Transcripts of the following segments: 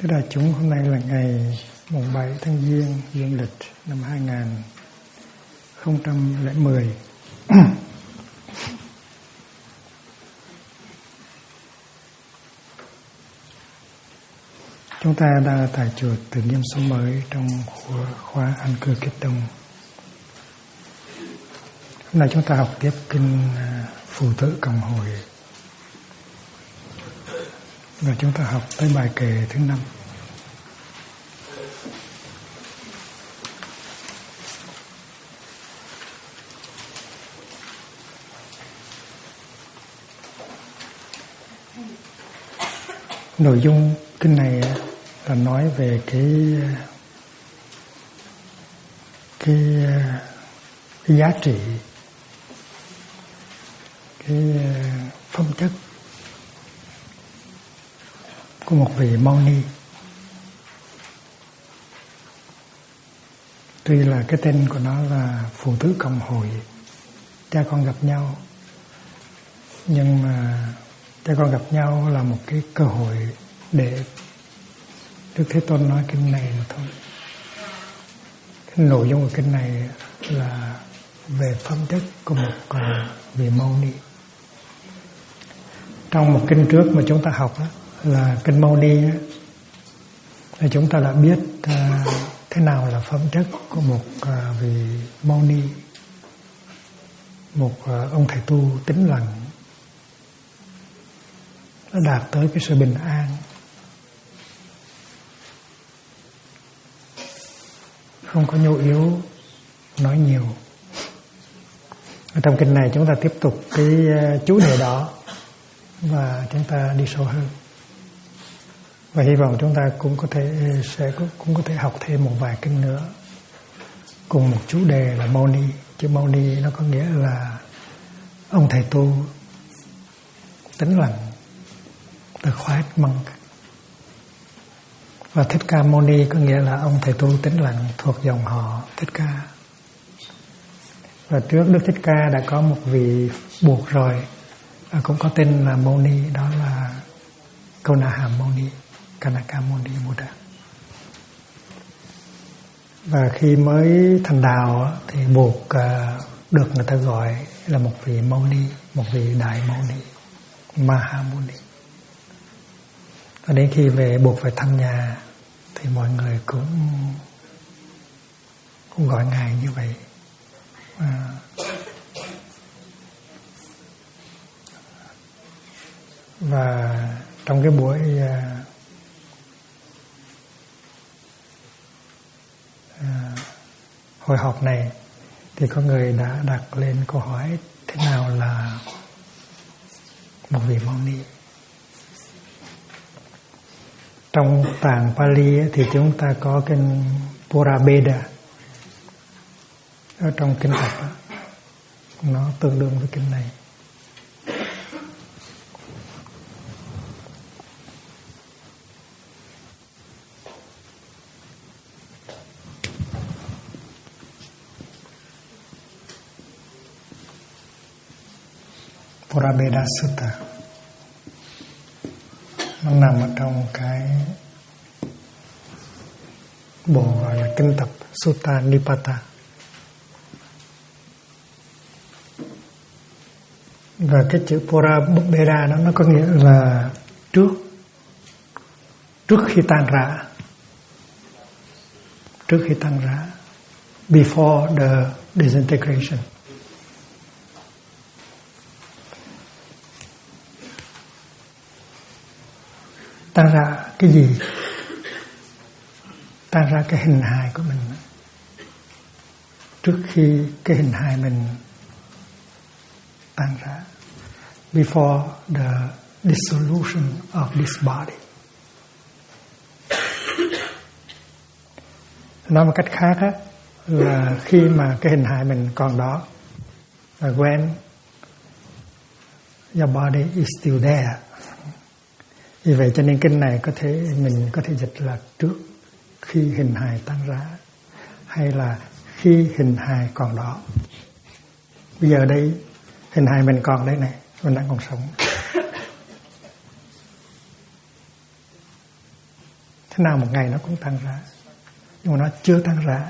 Thưa đại chúng, hôm nay là ngày mùng 7 tháng Giêng dương lịch năm 2010. Chúng ta đang tại chùa Tự Nhiên Sống Mới trong khóa An Cư Kiết Đông. Hôm nay chúng ta học tiếp kinh Phụ Tử Cộng Hội. Và chúng ta học tới bài kệ thứ 5. Nội dung kinh này là nói về cái giá trị, cái phẩm chất của một vị Mâu Ni. Tuy là cái tên của nó là Phụ Tử Cộng Hội, cha con gặp nhau, nhưng mà cha con gặp nhau là một cái cơ hội để Đức Thế Tôn nói kinh này mà thôi. Cái nội dung của kinh này là về phẩm chất của một vị Mâu Ni. Trong một kinh trước mà chúng ta học đó, là kinh Mâu Ni đó, thì chúng ta đã biết thế nào là phẩm chất của một vị Mâu Ni, một ông thầy tu tĩnh lặng, nó đạt tới cái sự bình an, không có nhu yếu nói nhiều. Ở trong kinh này chúng ta tiếp tục cái chủ đề đó và chúng ta đi sâu hơn. Và hy vọng chúng ta cũng có thể học thêm một vài kinh nữa cùng một chủ đề là Mâu Ni. Chữ Mâu Ni nó có nghĩa là ông thầy tu tĩnh lặng, the quiet monk. Và Thích Ca Mâu Ni có nghĩa là ông thầy tu tĩnh lặng thuộc dòng họ Thích Ca. Và trước Đức Thích Ca đã có một vị buộc rồi, cũng có tên là Mâu Ni, đó là Câu-na-hàm Mâu Ni, Kanaka Mâu Ni Buddha. Và khi mới thành đạo thì buộc được người ta gọi là một vị Mâu Ni, một vị Đại Mâu Ni, Mahamuni. Và đến khi buộc về thăm nhà thì mọi người cũng gọi ngài như vậy. Và trong cái buổi hội họp này thì có người đã đặt lên câu hỏi thế nào là một vị Mâu Ni. Trong tạng Pali thì chúng ta có kinh Purabeda ở trong kinh Phật đó, nó tương đương với kinh này. Purabeda Sutta nó nằm ở trong cái bộ gọi là kinh tập Sutta Nipata. Và cái chữ Purabeda nó có nghĩa là trước khi tan rã, before the disintegration. Tan ra cái gì? Tan ra cái hình hài của mình. Trước khi cái hình hài mình tan ra, before the dissolution of this body. Nói một cách khác á, là khi mà cái hình hài mình còn đó, và when your body is still there. Vì vậy cho nên kinh này mình có thể dịch là trước khi hình hài tan rã, hay là khi hình hài còn đó. Bây giờ đây hình hài mình còn đây này, mình đang còn sống. Thế nào một ngày nó cũng tăng ra, nhưng mà nó chưa tăng ra.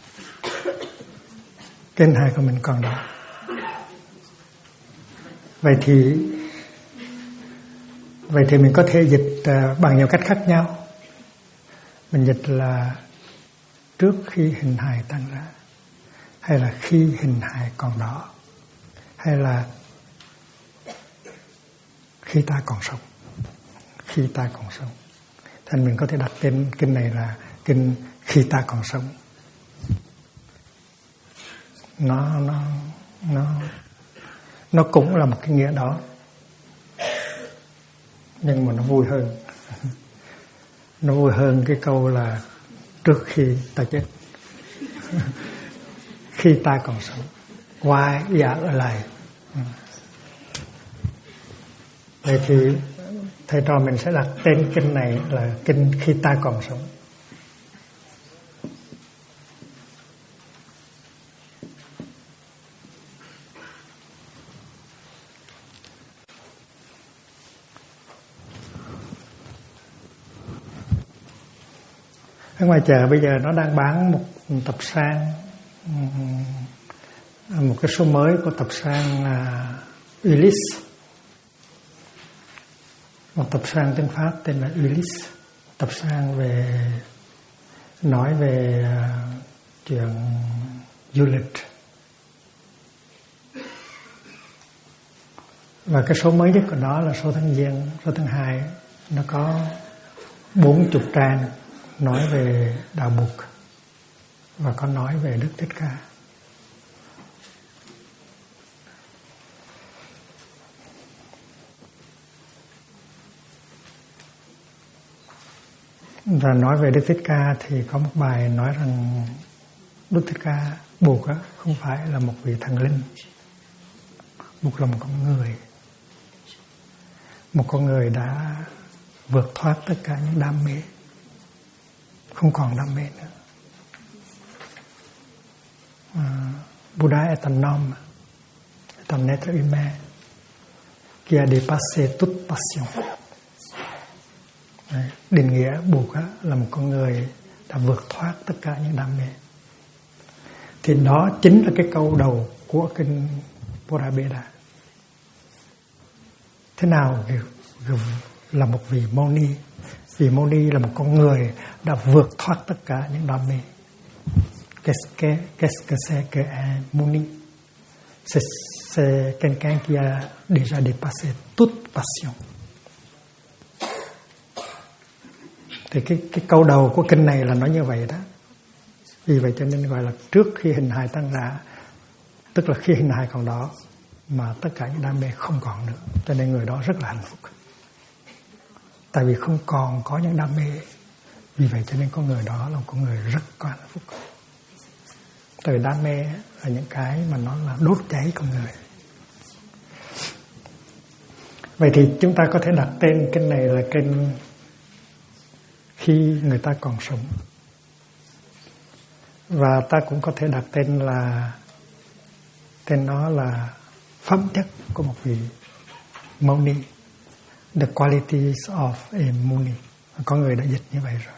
Cái hình hài của mình còn đó. Vậy thì mình có thể dịch bằng nhiều cách khác nhau. Mình dịch là trước khi hình hài tăng ra, hay là khi hình hài còn đó, hay là khi ta còn sống. Khi ta còn sống. Thành mình có thể đặt tên kinh này là kinh khi ta còn sống. Nó cũng là một cái nghĩa đó, nhưng mà nó vui hơn. Nó vui hơn cái câu là trước khi ta chết. Khi ta còn sống. While we are alive. Vậy thì thầy trò mình sẽ đặt tên kinh này là kinh khi ta còn sống. Ở ngoài chợ bây giờ nó đang bán một tập san, một cái số mới của tập san Ulysse. Một tập san tiếng Pháp tên là Ulysse. Tập san nói về chuyện du lịch. Và cái số mới nhất của nó là số tháng Giêng, số tháng 2. Nó có 40 trang nói về đạo Bụt và có nói về Đức Thích Ca. Và nói về Đức Thích Ca thì có một bài nói rằng Đức Thích Ca, Bụt không phải là một vị thần linh. Bụt là một con người. Một con người đã vượt thoát tất cả những đam mê, không còn đam mê nữa. Buddha est un homme, est un être humain qui a dépassé toute passion. Định nghĩa Bụt là một con người đã vượt thoát tất cả những đam mê. Thì đó chính là cái câu đầu của kinh Bhagavad-gita. Thế nào là một vị Moni? Vị Moni là một con người đã vượt thoát tất cả những đam mê. Qu'est-ce que c'est qu'un Moni? C'est quelqu'un qui a déjà dépassé toute passion. Thì cái câu đầu của kinh này là nói như vậy đó. Vì vậy cho nên gọi là trước khi hình hài tăng ra, tức là khi hình hài còn đó mà tất cả những đam mê không còn nữa. Cho nên người đó rất là hạnh phúc. Tại vì không còn có những đam mê. Vì vậy cho nên con người đó là một con người rất có hạnh phúc. Tại vì đam mê là những cái mà nó là đốt cháy con người. Vậy thì chúng ta có thể đặt tên kinh này là kinh khi người ta còn sống. Và ta cũng có thể đặt tên nó là phẩm chất của một vị Moni. The qualities of a Muni. Có người đã dịch như vậy rồi.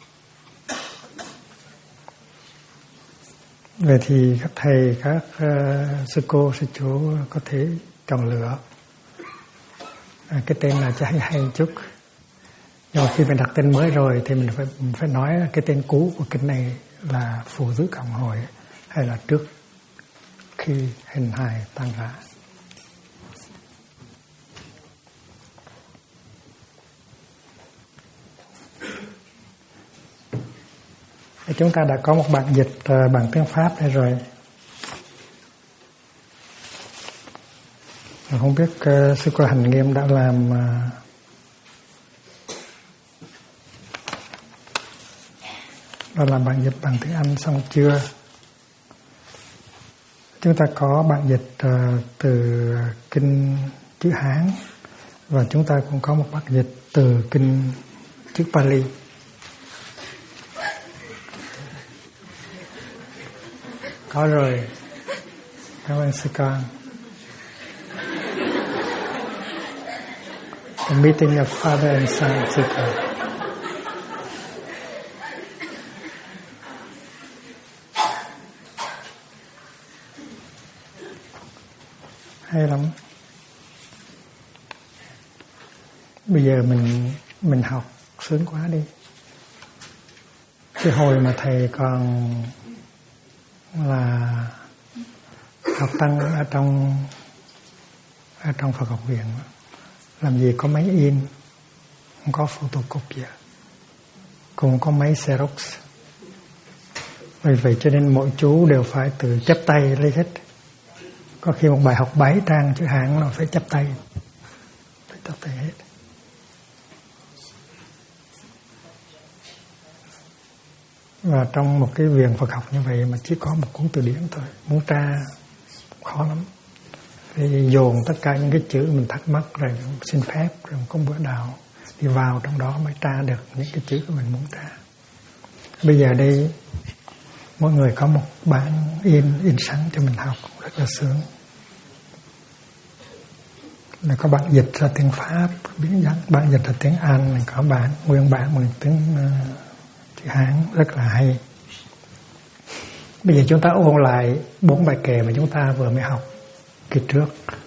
Vậy thì các thầy, các sư cô, sư chú có thể chọn lựa cái tên nào cho hay chút. Nhưng mà khi mình đặt tên mới rồi thì mình phải nói cái tên cũ của kinh này là Phù Giữ Cộng Hội hay là trước khi hình hài tăng ra. Chúng ta đã có một bản dịch bằng tiếng Pháp đây rồi. Không biết sư cô Hành Nghiêm đã làm bản dịch bằng tiếng Anh xong chưa? Chúng ta có bản dịch từ kinh chữ Hán và chúng ta cũng có một bản dịch từ kinh chữ Pali. Có rồi. Cảm ơn sư con. The meeting of father and son, sư con. hay lắm. Bây giờ mình học sướng quá đi. Cái hồi mà thầy còn là học tăng ở trong Phật học viện, làm gì có máy in, không có photocopy, cũng có máy Xerox. Vì vậy cho nên mỗi chú đều phải tự chép tay lấy hết. Có khi một bài học 7 trang chữ Hán nó phải chép tay hết. Và trong một cái viện Phật học như vậy mà chỉ có một cuốn từ điển thôi, muốn tra khó lắm. Thì dồn tất cả những cái chữ mình thắc mắc rồi xin phép, rồi có bữa nào đi vào trong đó mới tra được những cái chữ của mình muốn tra. Bây giờ đây mỗi người có một bản in sẵn cho mình học, rất là sướng. Rồi có bạn dịch ra tiếng Pháp, bạn dịch ra tiếng Anh, mình có bạn nguyên bản bằng tiếng chữ Hán, rất là hay. Bây giờ chúng ta ôn lại 4 bài kệ mà chúng ta vừa mới học kỳ trước.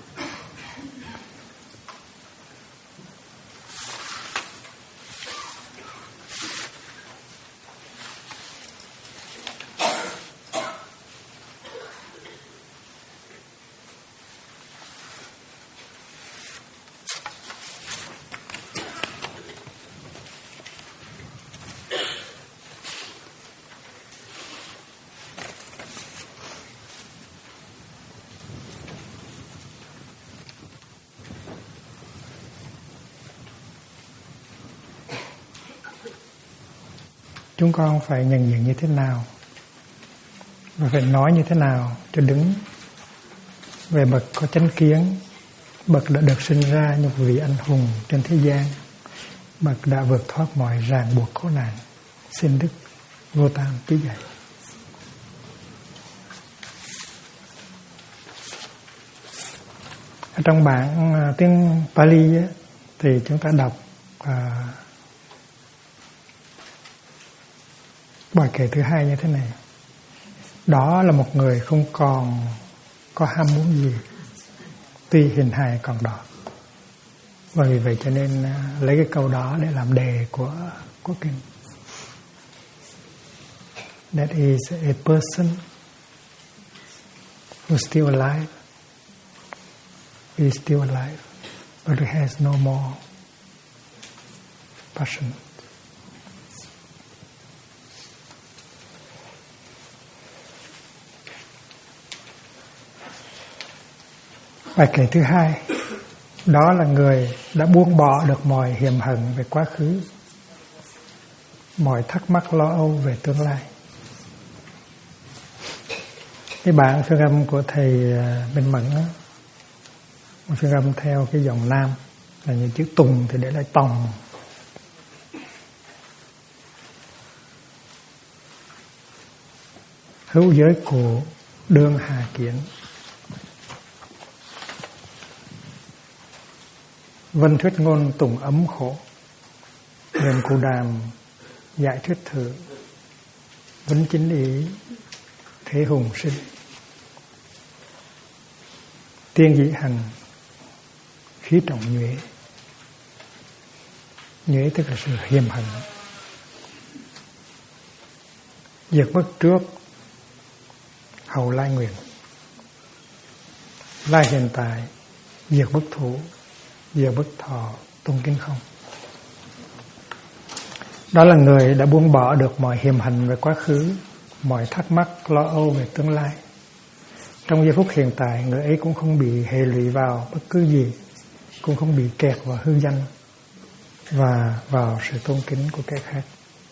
Chúng con phải nhận diện như thế nào và phải nói như thế nào cho đúng về bậc có chánh kiến, bậc đã được sinh ra như một vị anh hùng trên thế gian, bậc đã vượt thoát mọi ràng buộc khổ nạn. Xin Đức Vô Tam chỉ dạy. Ở trong bản tiếng Pali ấy, thì chúng ta đọc bài kệ thứ 2 như thế này: đó là một người không còn có ham muốn gì, tuy hình hài còn đỏ. Và vì vậy cho nên lấy cái câu đó để làm đề của kinh. That is a person who is still alive. He is still alive, but he has no more passion. Bài kệ thứ 2, đó là người đã buông bỏ được mọi hiềm hận về quá khứ, mọi thắc mắc lo âu về tương lai. Cái bản phiên âm của thầy Minh Mẫn đó, phiên âm theo cái dòng Nam là những chữ Tùng thì để lại tòng. Hữu giới cụ đương hà kiến, vân thuyết ngôn tùng ấm khổ, huyền cụ đàm giải thuyết thử, vấn chính ý thế hùng sinh. Tiên dĩ hành khí trọng nhuế. Nhuế tức là sự hiềm hận. Diệt bất trước hầu lai nguyện, lai hiện tại diệt bất thủ, diệt bất thọ tung kinh không. Đó là người đã buông bỏ được mọi hiềm hận về quá khứ, mọi thắc mắc lo âu về tương lai. Trong giây phút hiện tại, người ấy cũng không bị hệ lụy vào bất cứ gì, cũng không bị kẹt vào hư danh và vào sự tôn kính của kẻ khác.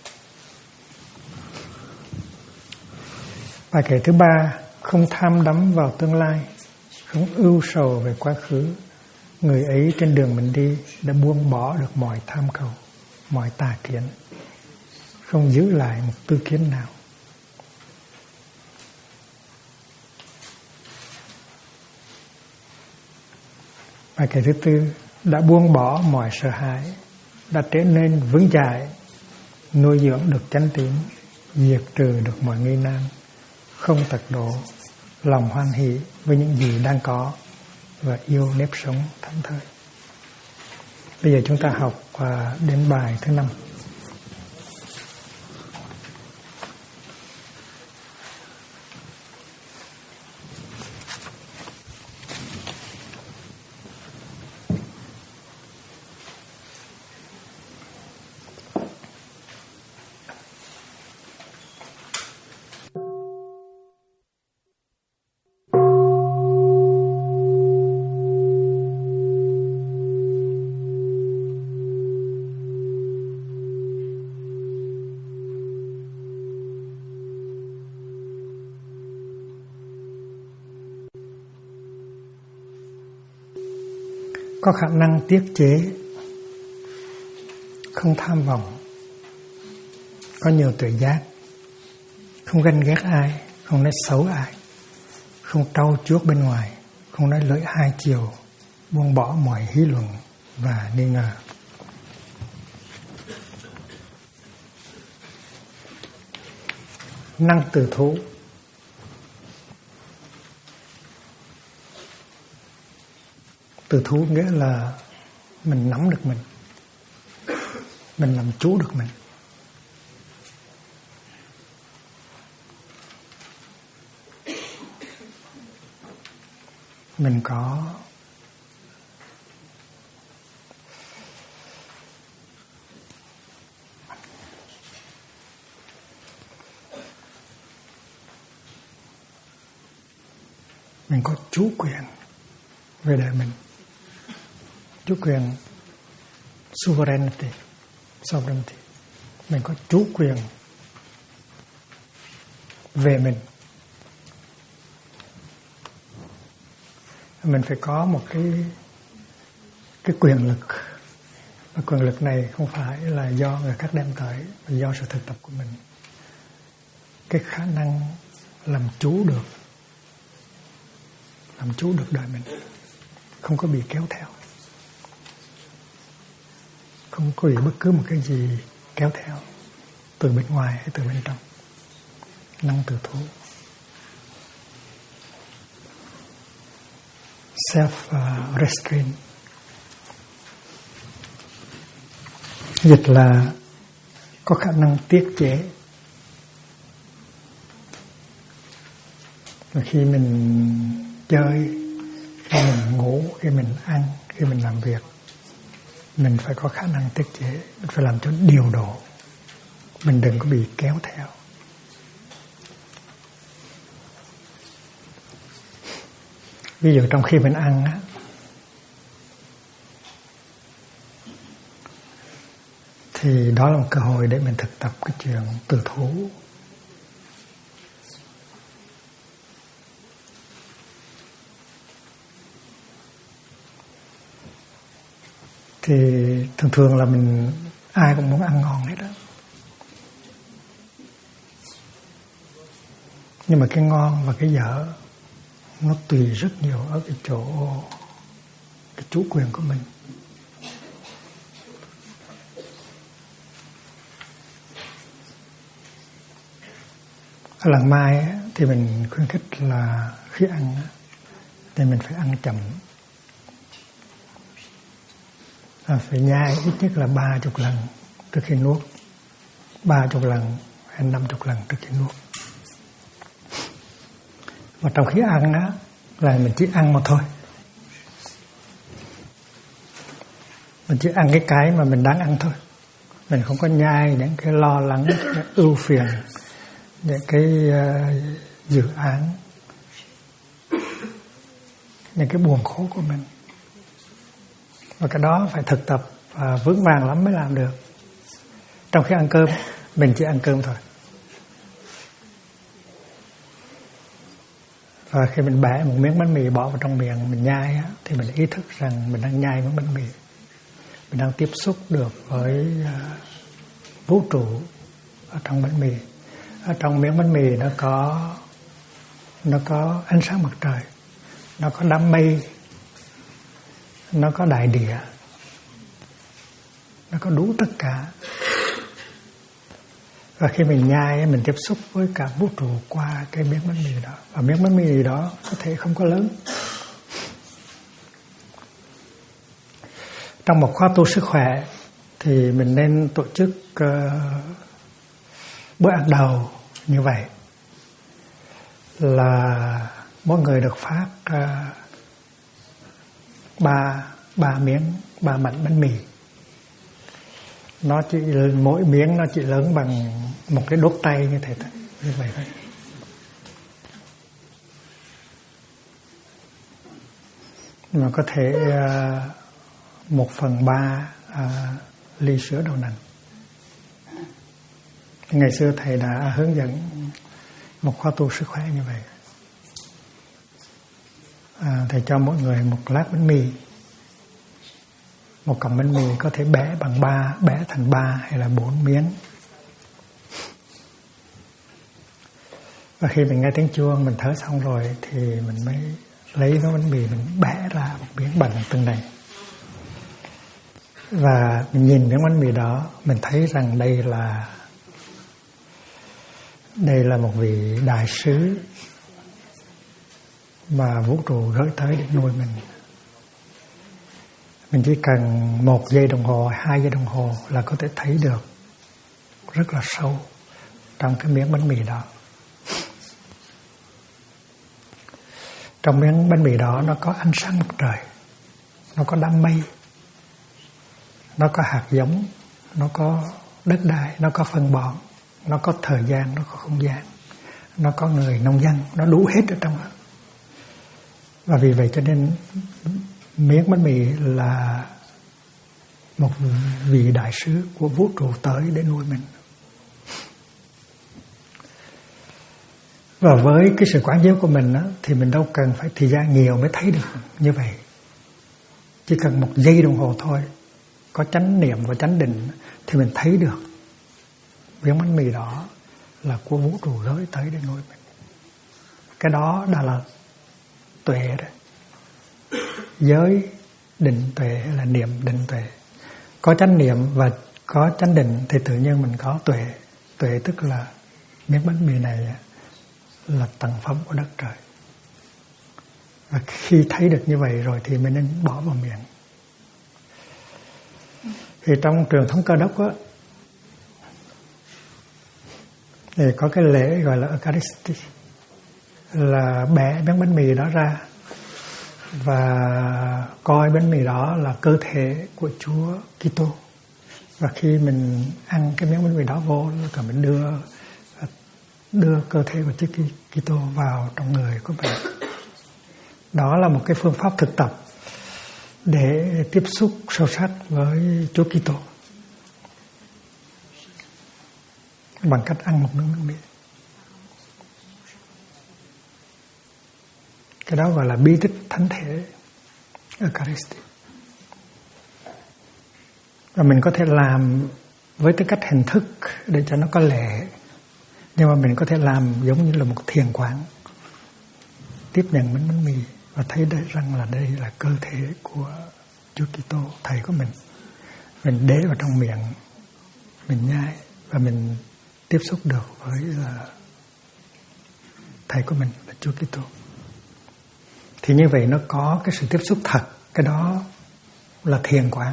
Bài kệ thứ 3, không tham đắm vào tương lai, không ưu sầu về quá khứ. Người ấy trên đường mình đi đã buông bỏ được mọi tham cầu, mọi tà kiến, không giữ lại một tư kiến nào. Bài kệ thứ 4, đã buông bỏ mọi sợ hãi, đã trở nên vững chãi, nuôi dưỡng được chánh tín, diệt trừ được mọi nghi nan, không tật độ, lòng hoan hỷ với những gì đang có, và yêu nếp sống thảnh thơi. Bây giờ chúng ta học đến bài thứ 5. Có khả năng tiết chế, không tham vọng, có nhiều tuệ giác, không ganh ghét ai, không nói xấu ai, không trau chuốt bên ngoài, không nói lưỡi hai chiều, buông bỏ mọi hí luận và nghi ngờ. Năng từ thú. Từ thú nghĩa là mình nắm được mình làm chủ được mình. Mình có chủ quyền về đời mình. Chủ quyền sovereignty. Mình có chủ quyền về mình. Mình phải có một cái quyền lực. Và quyền lực này không phải là do người khác đem tới, mà do sự thực tập của mình. Cái khả năng làm chủ được đời mình, không có bị kéo theo, không có bị bất cứ một cái gì kéo theo từ bên ngoài hay từ bên trong. Năng từ thú. Self-restraint. Dịch là có khả năng tiết chế. Và khi mình chơi, khi mình ngủ, khi mình ăn, khi mình làm việc, mình phải có khả năng tiết chế. Mình phải làm cho điều độ. Mình đừng có bị kéo theo. Ví dụ trong khi mình ăn á, thì đó là một cơ hội để mình thực tập cái chuyện từ thú. Thì thường là ai cũng muốn ăn ngon hết đó. Nhưng mà cái ngon và cái dở nó tùy rất nhiều ở cái chỗ cái chủ quyền của mình. Ở làng Mai thì mình khuyến khích là khi ăn thì mình phải ăn chậm. Phải nhai ít nhất là 30 lần trước khi nuốt, 30 lần hay 50 lần trước khi nuốt. Và trong khi ăn á là mình chỉ ăn mà thôi. Mình chỉ ăn cái mà mình đáng ăn thôi. Mình không có nhai những cái lo lắng, cái ưu phiền, những cái dự án, những cái buồn khổ của mình. Và cái đó phải thực tập và vững vàng lắm mới làm được. Trong khi ăn cơm, mình chỉ ăn cơm thôi. Và khi mình bẻ một miếng bánh mì bỏ vào trong miệng, mình nhai á, thì mình ý thức rằng mình đang nhai miếng bánh mì. Mình đang tiếp xúc được với vũ trụ ở trong bánh mì. Ở trong miếng bánh mì nó có ánh sáng mặt trời, nó có đám mây, nó có đại địa, nó có đủ tất cả. Và khi mình nhai, mình tiếp xúc với cả vũ trụ qua cái miếng bánh mì đó. Và miếng bánh mì đó có thể không có lớn, trong một khóa tu sức khỏe thì mình nên tổ chức bữa ăn đầu như vậy, là mỗi người được phát 3 miếng, 3 mảnh bánh mì. Nó chỉ, mỗi miếng nó chỉ lớn bằng một cái đốt tay như thế thôi, như vậy thôi. Mà có thể 1/3 ly sữa đậu nành. Ngày xưa thầy đã hướng dẫn một khóa tu sức khỏe như vậy. Thầy cho mỗi người một lát bánh mì, một cọng bánh mì có thể bẻ bằng 3, bẻ thành 3 hay là 4 miếng. Và khi mình nghe tiếng chuông, mình thở xong rồi thì mình mới lấy cái bánh mì, mình bẻ ra một miếng bằng từng này. Và mình nhìn miếng bánh mì đó, mình thấy rằng đây là một vị đại sứ mà vũ trụ gửi tới để nuôi mình. Mình chỉ cần 1 giây đồng hồ, 2 giây đồng hồ là có thể thấy được rất là sâu trong cái miếng bánh mì đó. Trong miếng bánh mì đó nó có ánh sáng mặt trời, nó có đám mây, nó có hạt giống, nó có đất đai, nó có phân bón, nó có thời gian, nó có không gian, nó có người nông dân, nó đủ hết ở trong đó. Và vì vậy cho nên miếng bánh mì là một vị đại sứ của vũ trụ tới để nuôi mình. Và với cái sự quán chiếu của mình đó, thì mình đâu cần phải thời gian nhiều mới thấy được như vậy. Chỉ cần 1 giây đồng hồ thôi, có chánh niệm và chánh định thì mình thấy được miếng bánh mì đó là của vũ trụ gửi tới để nuôi mình. Cái đó đã là tuệ đó. Giới định tuệ hay là niệm định tuệ. Có chánh niệm và có chánh định thì tự nhiên mình có tuệ. Tuệ tức là miếng bánh mì này là tặng phẩm của đất trời. Và khi thấy được như vậy rồi thì mình nên bỏ vào miệng. Thì trong truyền thống Cơ Đốc á, thì có cái lễ gọi là Eucharistic, là bẻ miếng bánh mì đó ra và coi bánh mì đó là cơ thể của Chúa Kitô. Và khi mình ăn cái miếng bánh mì đó vô, là mình đưa cơ thể của Chúa Kitô vào trong người của mình. Đó là một cái phương pháp thực tập để tiếp xúc sâu sắc với Chúa Kitô bằng cách ăn một miếng bánh mì. Cái đó gọi là bí tích thánh thể Eucharistic. Và mình có thể làm với tư cách hình thức để cho nó có lệ, nhưng mà mình có thể làm giống như là một thiền quán, tiếp nhận miếng bánh mì và thấy đây rằng là đây là cơ thể của Chúa Kitô, thầy của mình. Mình để vào trong miệng, mình nhai và mình tiếp xúc được với thầy của mình là Chúa Kitô. Thì như vậy nó có cái sự tiếp xúc thật, cái đó là thiền quán.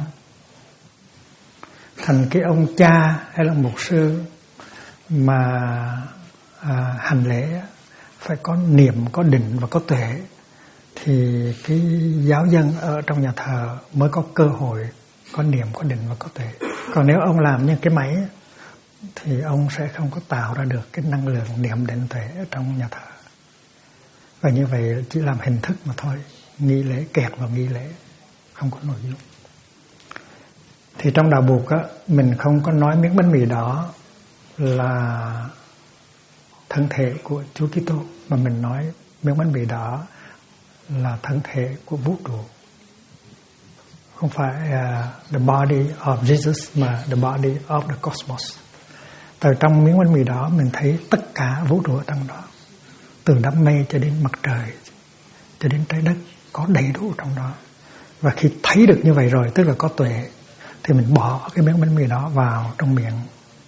Thành cái ông cha hay là mục sư mà hành lễ phải có niệm, có định và có tuệ, thì cái giáo dân ở trong nhà thờ mới có cơ hội có niệm, có định và có tuệ. Còn nếu ông làm như cái máy thì ông sẽ không có tạo ra được cái năng lượng niệm định tuệ ở trong nhà thờ. Và như vậy chỉ làm hình thức mà thôi, nghi lễ, kẹt vào nghi lễ, không có nội dung. Thì trong đạo Buộc á, mình không có nói miếng bánh mì đó là thân thể của Chúa Kitô, mà mình nói miếng bánh mì đó là thân thể của vũ trụ. Không phải the body of Jesus mà the body of the cosmos. Từ trong miếng bánh mì đó mình thấy tất cả vũ trụ ở trong đó, từ đám mây cho đến mặt trời cho đến trái đất, có đầy đủ trong đó. Và khi thấy được như vậy rồi, tức là có tuệ, thì mình bỏ cái miếng bánh mì đó vào trong miệng,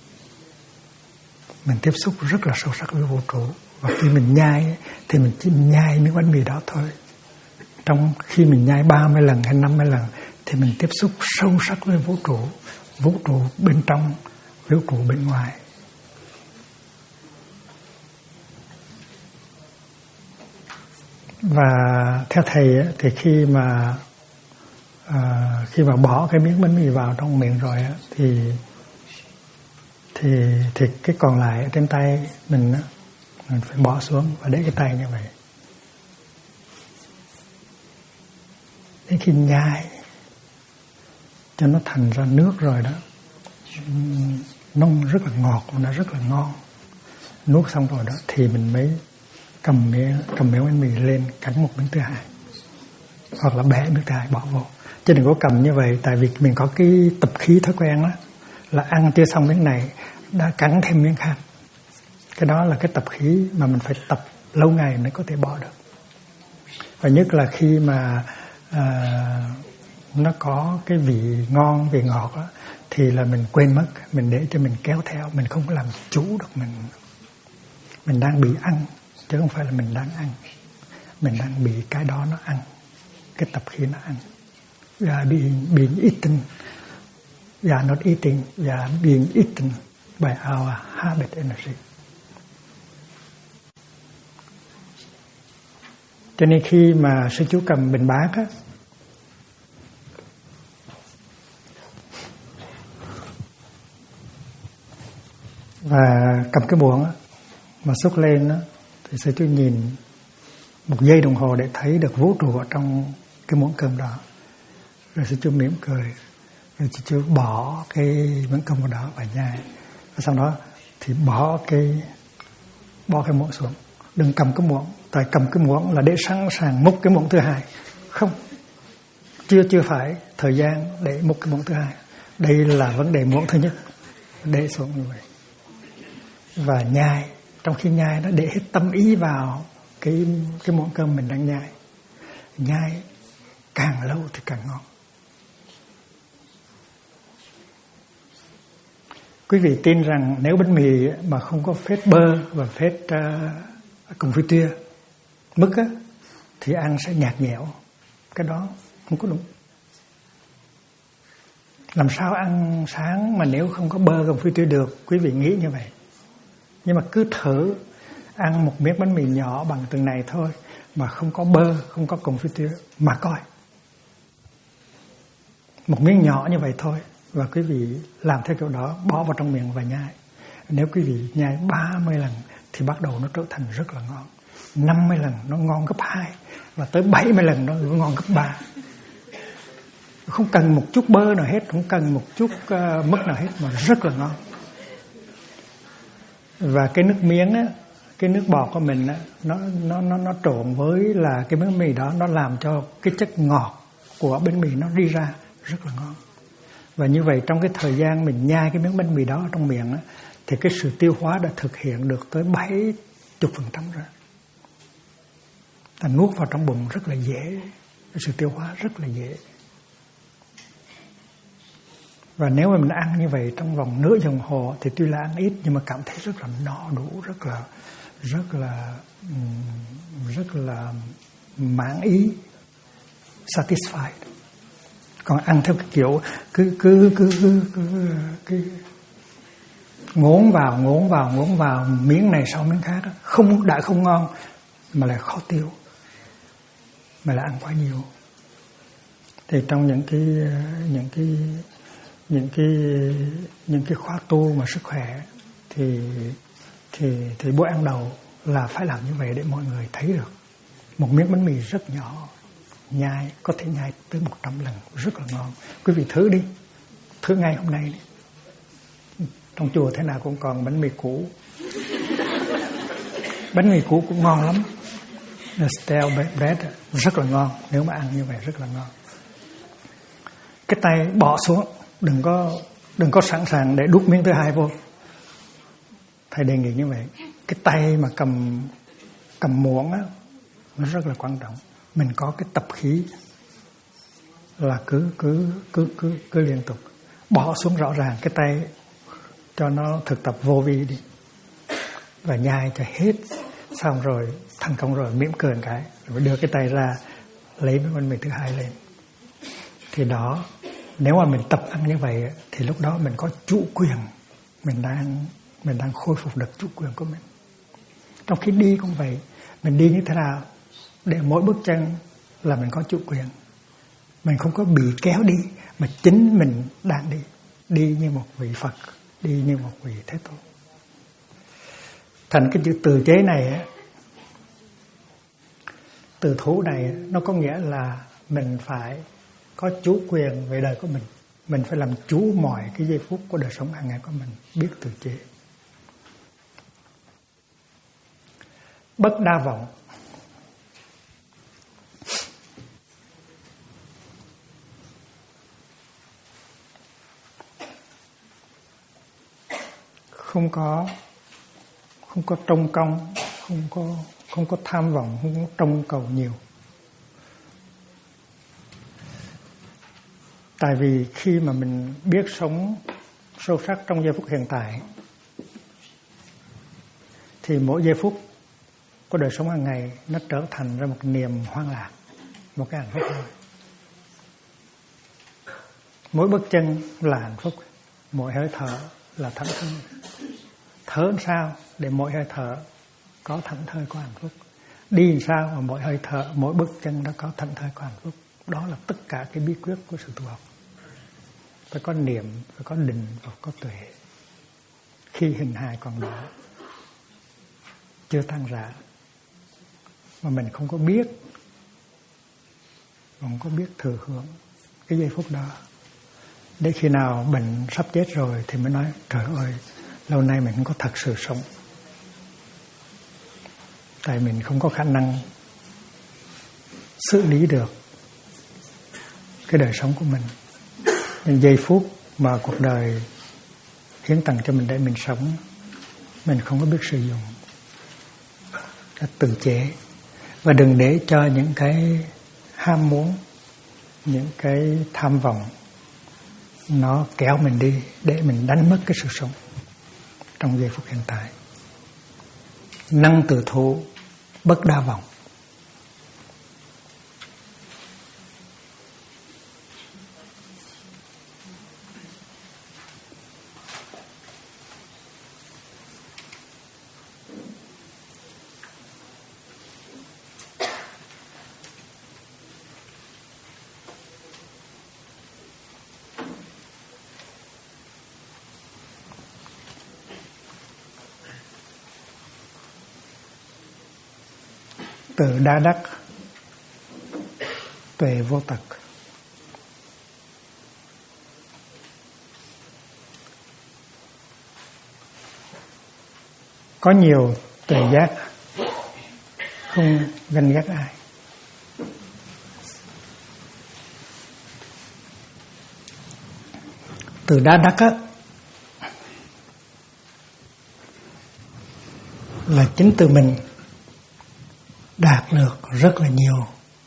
mình tiếp xúc rất là sâu sắc với vũ trụ. Và khi mình nhai thì mình chỉ nhai miếng bánh mì đó thôi. Trong khi mình nhai 30 lần hay 50 lần thì mình tiếp xúc sâu sắc với vũ trụ bên trong, vũ trụ bên ngoài. Và theo thầy thì khi mà bỏ cái miếng bánh mì vào trong miệng rồi thì cái còn lại ở trên tay mình phải bỏ xuống và để cái tay như vậy. Đến khi nhai cho nó thành ra nước rồi đó, nó rất là ngọt, nó rất là ngon. Nuốt xong rồi đó thì mình mới cầm miếng bánh mì lên, cắn một miếng thứ hai, hoặc là bẻ miếng thứ hai bỏ vô. Chứ đừng có cầm như vậy, tại vì mình có cái tập khí thói quen đó là ăn chưa xong miếng này đã cắn thêm miếng khác. Cái đó là cái tập khí mà mình phải tập lâu ngày mới có thể bỏ được. Và nhất là khi mà nó có cái vị ngon, vị ngọt đó, thì là mình quên mất, mình để cho mình kéo theo, mình không có làm chủ được mình đang bị ăn, chứ không phải là mình đang ăn. Mình đang bị cái đó nó ăn, cái tập khí nó ăn. We are being eaten. We are not eating, we are being eaten by our habit energy. Cho nên khi mà sư chú cầm bình bát á, và cầm cái muỗng á, mà xúc lên á, thì sư chú nhìn 1 giây đồng hồ để thấy được vũ trụ ở trong cái muỗng cơm đó. Rồi sư chú mỉm cười, rồi sư chú bỏ cái miếng cơm vào đó và nhai. Và sau đó thì bỏ cái muỗng xuống. Đừng cầm cái muỗng, tại cầm cái muỗng là để sẵn sàng múc cái muỗng thứ hai. Không, chưa phải thời gian để múc cái muỗng thứ hai. Đây là vấn đề muỗng thứ nhất, để xuống như vậy. Và nhai, trong khi nhai nó để hết tâm ý vào cái muỗng cơm mình đang nhai. Nhai càng lâu thì càng ngon. Quý vị tin rằng nếu bánh mì mà không có phết bơ và phết confiture mứt á, thì ăn sẽ nhạt nhẽo. Cái đó không có đúng. Làm sao ăn sáng mà nếu không có bơ confiture được? Quý vị nghĩ như vậy. Nhưng mà cứ thử ăn một miếng bánh mì nhỏ bằng từng này thôi, mà không có bơ, không có confiture, mà coi. Một miếng nhỏ như vậy thôi, và quý vị làm theo kiểu đó, bỏ vào trong miệng và nhai. Nếu quý vị nhai 30 lần thì bắt đầu nó trở thành rất là ngon. 50 lần nó ngon gấp 2, và tới 70 lần nó ngon gấp 3. Không cần một chút bơ nào hết, không cần một chút mứt nào hết, mà rất là ngon. Và cái nước miếng á, cái nước bọt của mình á, nó trộn với là cái bánh mì đó, nó làm cho cái chất ngọt của bánh mì nó đi ra rất là ngon. Và như vậy trong cái thời gian mình nhai cái miếng bánh mì đó trong miệng á, thì cái sự tiêu hóa đã thực hiện được tới 70% rồi. Ta nuốt vào trong bụng rất là dễ, cái sự tiêu hóa rất là dễ. Và nếu mà mình ăn như vậy trong vòng nửa giờ đồng hồ thì tuy là ăn ít nhưng mà cảm thấy rất là no đủ, rất là mãn ý, satisfied. Còn ăn theo cái kiểu cứ ngốn vào miếng này sau miếng khác, không ngon mà lại khó tiêu, mà lại ăn quá nhiều. Thì trong những cái khóa tu mà sức khỏe thì bữa ăn đầu là phải làm như vậy để mọi người thấy được. Một miếng bánh mì rất nhỏ, nhai có thể nhai tới 100 lần, rất là ngon. Quý vị thử đi, thử ngay hôm nay đi. Trong chùa thế nào cũng còn bánh mì cũ. Bánh mì cũ cũng ngon lắm. Stale bread rất là ngon, nếu mà ăn như vậy rất là ngon. Cái tay bỏ xuống, đừng có sẵn sàng để đút miếng thứ hai vô. Thầy đề nghị như vậy. Cái tay mà cầm muỗng á, nó rất là quan trọng. Mình có cái tập khí là cứ liên tục bỏ xuống rõ ràng cái tay, cho nó thực tập vô vi đi, và nhai cho hết. Xong rồi thành công rồi mỉm cười một cái, rồi đưa cái tay ra lấy cái bánh mì thứ hai lên. Thì đó, nếu mà mình tập ăn như vậy thì lúc đó mình có chủ quyền, mình đang khôi phục được chủ quyền của mình. Trong khi đi cũng vậy, mình đi như thế nào để mỗi bước chân là mình có chủ quyền, mình không có bị kéo đi, mà chính mình đang đi như một vị Phật, đi như một vị Thế Tôn. Thành cái chữ từ chế này, từ thú này, nó có nghĩa là mình phải có chủ quyền về đời của mình. Mình phải làm chủ mọi cái giây phút của đời sống hàng ngày của mình, biết từ chế. Bất đa vọng. Không có trông công, không có tham vọng, không có trông cầu nhiều. Tại vì khi mà mình biết sống sâu sắc trong giây phút hiện tại thì mỗi giây phút của đời sống hàng ngày nó trở thành ra một niềm hoan lạc, một cái hạnh phúc thôi. Mỗi bước chân là hạnh phúc, mỗi hơi thở là thảnh thơi. Thở làm sao để mỗi hơi thở có thảnh thơi, có hạnh phúc. Đi làm sao mà mỗi hơi thở, mỗi bước chân nó có thảnh thơi, có hạnh phúc. Đó là tất cả cái bí quyết của sự tu học. Phải có niệm, phải có định và có tuệ. Khi hình hài còn đó, chưa tan rã, mà mình không có biết, không có biết thừa hưởng cái giây phút đó. Để khi nào bệnh sắp chết rồi thì mới nói trời ơi, lâu nay mình không có thật sự sống. Tại mình không có khả năng xử lý được cái đời sống của mình. Những giây phút mà cuộc đời hiến tặng cho mình để mình sống, mình không có biết sử dụng. Tự chế. Và đừng để cho những cái ham muốn, những cái tham vọng nó kéo mình đi để mình đánh mất cái sự sống trong giây phút hiện tại. Năng tự thụ, bất đa vọng. Từ đa đắc, tuệ vô tật. Có nhiều tuệ giác, không ganh ghét ai. Từ đa đắc á, là chính từ mình đạt được rất là nhiều.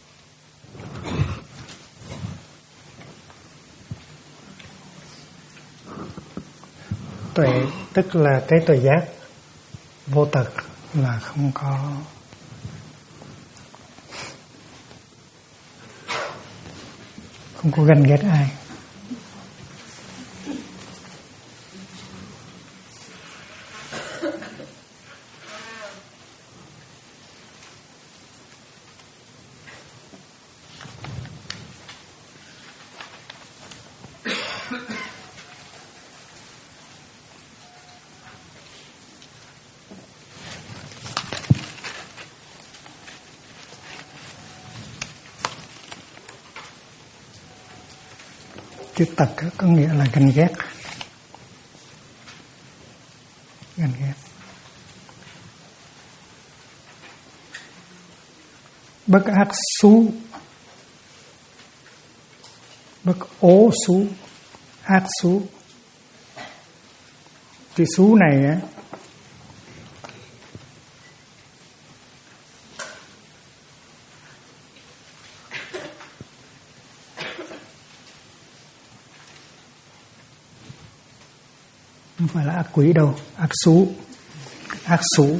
Tuệ tức là cái tuệ giác, vô tật là không có ganh ghét ai. Chữ tật có nghĩa là ganh ghét. Ganh ghét. Bất ác xú, bất ố xú, ác xú. Chữ xú này á, không phải là ác quỷ đâu, ác xú. Ác xú.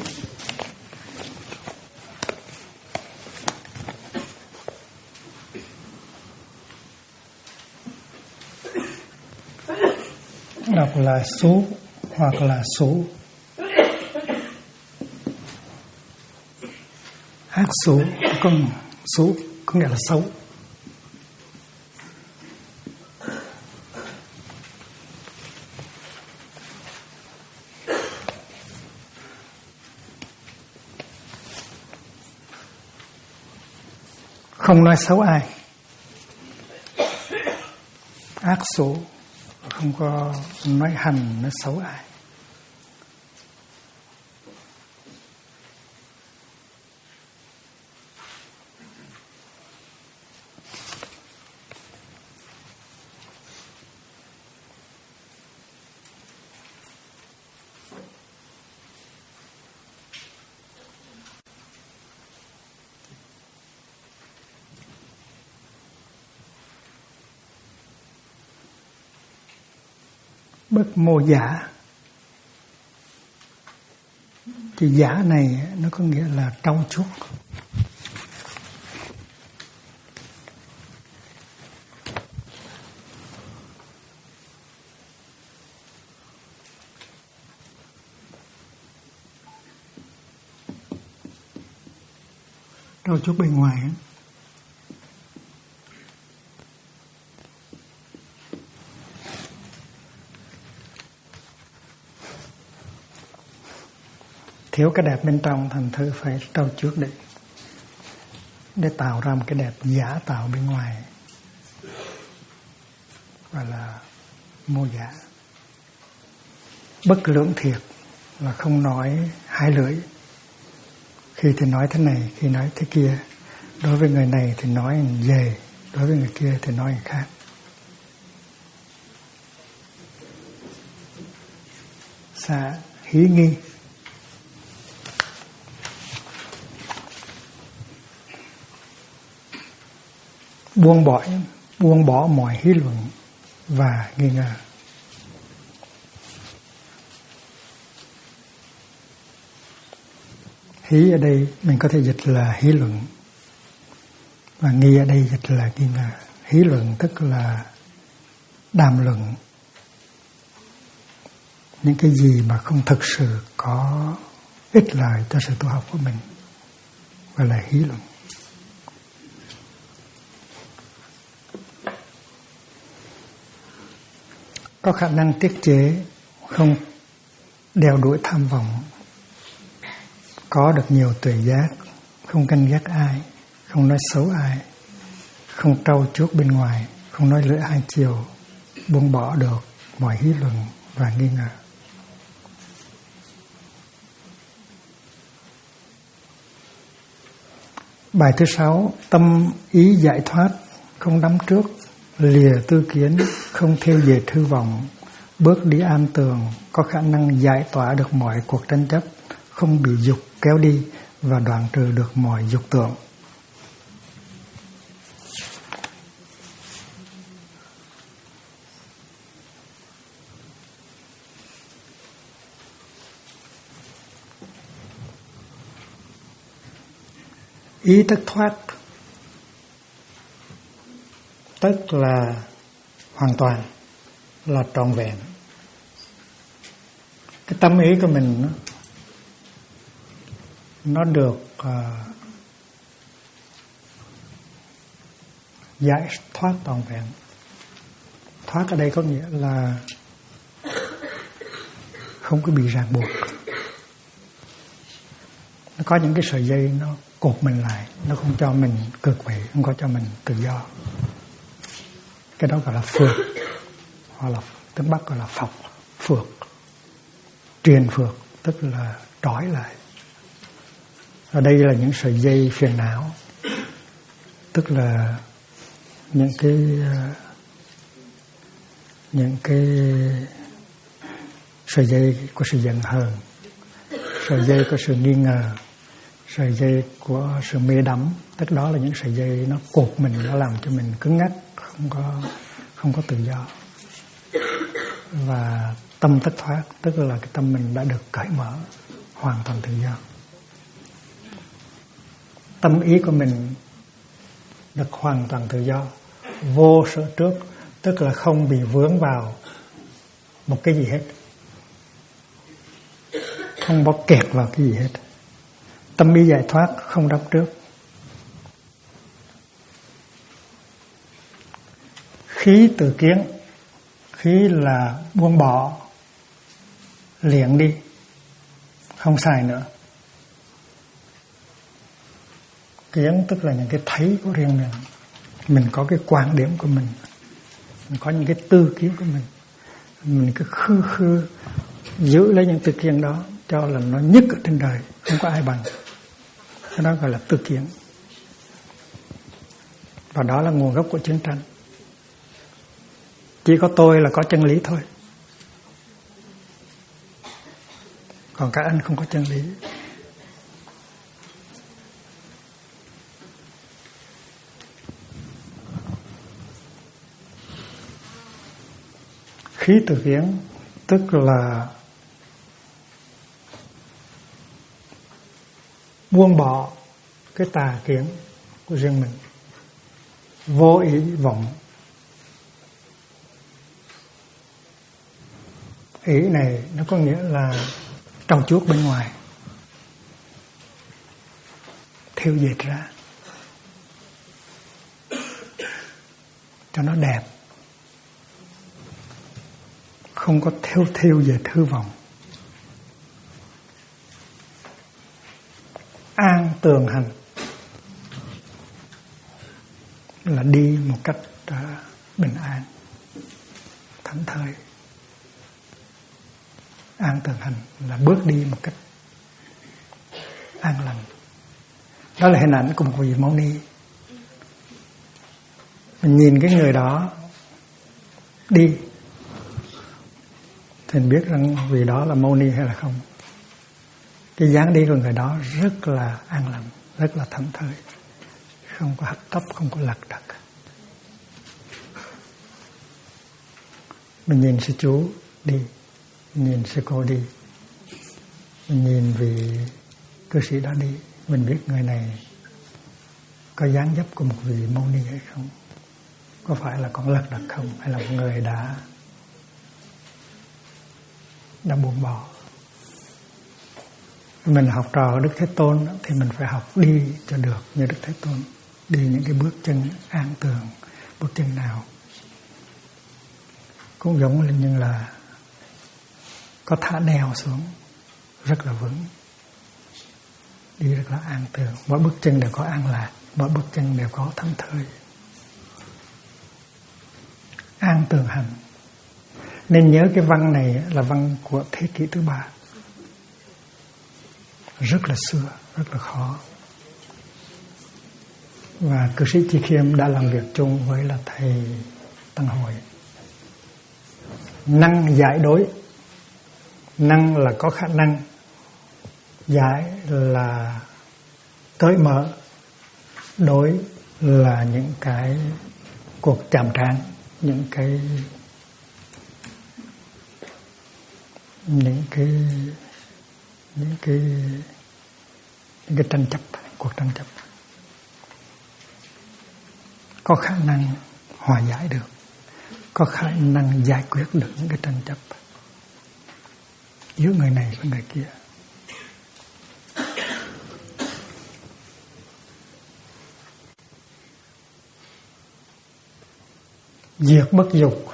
là xú hoặc là xú. Ác xú có nghĩa là xấu. Không nói xấu ai. Ác xú, không có nói hành, nói xấu ai. Bất mô giả. Thì giả này nó có nghĩa là trau chuốt. Trau chuốt bên ngoài. Thiếu cái đẹp bên trong, thành thử phải trau chuốt để tạo ra một cái đẹp giả tạo bên ngoài, gọi là mô giả. Bất lưỡng thiệt là không nói hai lưỡi. Khi thì nói thế này, khi nói thế kia. Đối với người này thì nói về, đối với người kia thì nói khác. Xả hí nghi. Buông bỏ mọi hí luận và nghi ngờ. Hí ở đây mình có thể dịch là hí luận, và nghi ở đây dịch là nghi ngờ. Hí luận tức là đàm luận những cái gì mà không thực sự có ích lợi cho sự tu học của mình, gọi là hí luận. Có khả năng tiết chế, không đeo đuổi tham vọng, có được nhiều tuệ giác, không ganh ghét ai, không nói xấu ai, không trau chuốt bên ngoài, không nói lưỡi hai chiều, buông bỏ được mọi hí luận và nghi ngờ. Bài thứ 6, tâm ý giải thoát, không đắm trước, lìa tư kiến, không theo dệt hư vọng, bước đi an tường, có khả năng giải tỏa được mọi cuộc tranh chấp, không bị dục kéo đi và đoạn trừ được mọi dục tưởng. Ý tức thoát, tức là hoàn toàn, là trọn vẹn. Cái tâm ý của mình nó được giải thoát trọn vẹn. Thoát ở đây có nghĩa là không có bị ràng buộc. Nó có những cái sợi dây nó cột mình lại, nó không cho mình cực quậy, không có cho mình tự do. Cái đó gọi là phược, hoặc là tiếng Bắc gọi là phọc, phược, truyền phược, tức là trói lại. Ở đây là những sợi dây phiền não, tức là những cái sợi dây của sự giận hờn, sợi dây của sự nghi ngờ, sợi dây của sự mê đắm, tức đó là những sợi dây nó cột mình, nó làm cho mình cứng ngắc, không có tự do. Và tâm tất thoát, tức là cái tâm mình đã được cởi mở, hoàn toàn tự do. Tâm ý của mình được hoàn toàn tự do, vô sở trước, tức là không bị vướng vào một cái gì hết, không bó kẹt vào cái gì hết. Tâm ý giải thoát không đắp trước. Khí từ kiến, khí là buông bỏ, liệng đi, không xài nữa. Kiến tức là những cái thấy của riêng mình có cái quan điểm của mình có những cái tư kiến của mình cứ khư giữ lấy những tư kiến đó cho là nó nhất ở trên đời, không có ai bằng. Cái đó gọi là tư kiến. Và đó là nguồn gốc của chiến tranh. Chỉ có tôi là có chân lý thôi, còn các anh không có chân lý. Khí từ kiến tức là buông bỏ cái tà kiến của riêng mình, vô ý vọng. Ý này nó có nghĩa là trau chuốt bên ngoài, thêu dệt ra cho nó đẹp, không có thêu dệt hư vọng. An tường hành là đi một cách bình an, thảnh thơi. An tường hành là bước đi một cách an lành. Đó là hình ảnh của một vị Mâu Ni. Mình nhìn cái người đó đi thì mình biết rằng vì đó là Mâu Ni hay là không. Cái dáng đi của người đó rất là an lành, rất là thảnh thơi, không có hấp tấp, không có lật đật. Mình nhìn sư chú đi, mình nhìn sư cô đi, mình nhìn vị cư sĩ đó đi, mình biết người này có dáng dấp của một vị Mâu Ni hay không, có phải là con lật đật không, hay là một người đã buông bỏ. Mình học trò Đức Thế Tôn thì mình phải học đi cho được như Đức Thế Tôn, đi những cái bước chân an tường. Bước chân nào cũng giống như là có thả đèo xuống, rất là vững, đi rất là an tường. Mỗi bước chân đều có an lạc, mỗi bước chân đều có thảnh thơi. An tường hành. Nên nhớ cái văn này là văn của thế kỷ thứ 3, rất là xưa, rất là khó. Và cư sĩ Chi Khiêm đã làm việc chung với là thầy Tăng Hội. Năng giải đối. Năng là có khả năng, giải là cởi mở, đối là những cái cuộc chạm trán, những cái tranh chấp, cuộc tranh chấp. Có khả năng hòa giải được, có khả năng giải quyết được những cái tranh chấp giữa người này với người kia. Diệt bất dục,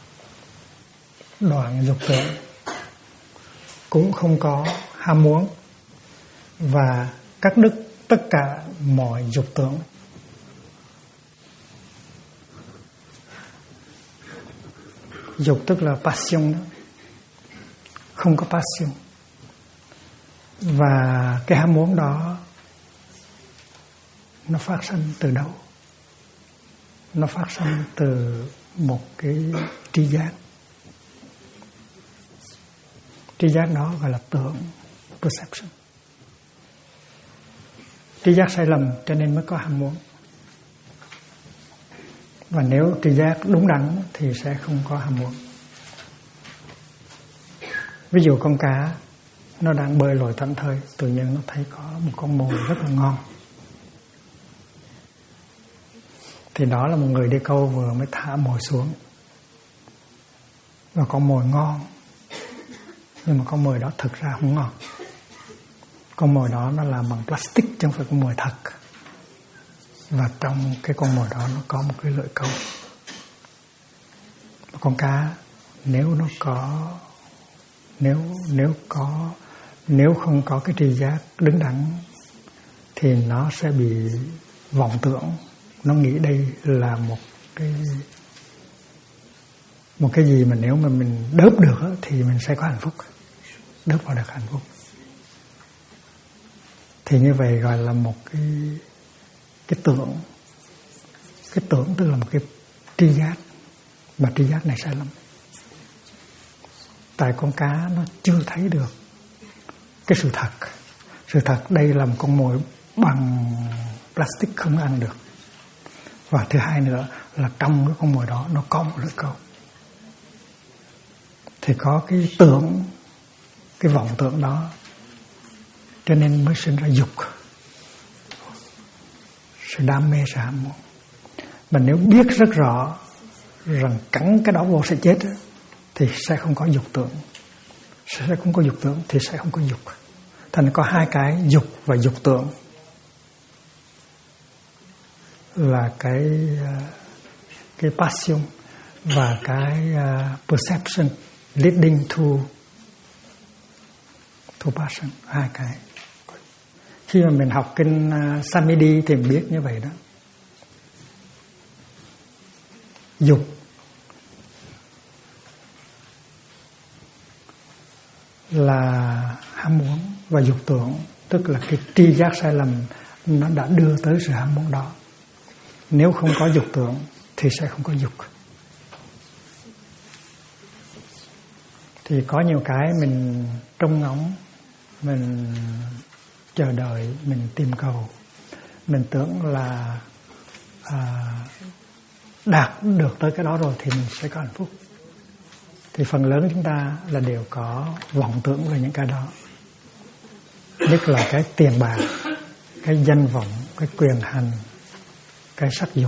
đoạn dục tưởng, cũng không có ham muốn và cắt đứt tất cả mọi dục tưởng. Dục tức là passion đó, không có passion. Và cái ham muốn đó nó phát sinh từ đâu? Nó phát sinh từ một cái tri giác. Tri giác đó gọi là tưởng, perception. Tri giác sai lầm cho nên mới có ham muốn. Và nếu tri giác đúng đắn thì sẽ không có ham muốn. Ví dụ con cá nó đang bơi lội thảnh thơi, tự nhiên nó thấy có một con mồi rất là ngon. Thì đó là một người đi câu vừa mới thả mồi xuống. và con mồi ngon, nhưng mà con mồi đó thực ra không ngon. Con mồi đó nó làm bằng plastic chứ không phải con mồi thật. Và trong cái con mồi đó nó có một cái lưỡi câu. Con cá nếu không có cái tri giác đứng đắn thì nó sẽ bị vọng tưởng, nó nghĩ đây là một cái gì mà nếu mà mình đớp được thì mình sẽ có hạnh phúc, đớp vào được hạnh phúc. Thì như vậy gọi là một cái tưởng. Cái tưởng tức là một cái tri giác, mà tri giác này sai lầm. Tại con cá nó chưa thấy được cái sự thật. Sự thật đây là một con mồi bằng plastic không ăn được. Và thứ hai nữa là trong cái con mồi đó nó có một lưỡi câu. Thì có cái tưởng, cái vọng tưởng đó, cho nên mới sinh ra dục, sự đam mê, sự ham muốn. Mà nếu biết rất rõ rằng cắn cái đó vô sẽ chết thì sẽ không có dục tưởng. Sẽ không có dục tưởng thì sẽ không có dục. Thành có hai cái, dục và dục tưởng, là cái passion và cái perception leading to passion. Hai cái. Khi mà mình học kinh Samiti thì mình biết như vậy đó. Dục là ham muốn, và dục tưởng tức là cái tri giác sai lầm nó đã đưa tới sự ham muốn đó. Nếu không có dục tưởng thì sẽ không có dục. Thì có nhiều cái mình trông ngóng, mình chờ đợi, mình tìm cầu, mình tưởng là đạt được tới cái đó rồi thì mình sẽ có hạnh phúc. Thì phần lớn chúng ta là đều có vọng tưởng về những cái đó. Nhất là cái tiền bạc, cái danh vọng, cái quyền hành, cái sắc dục.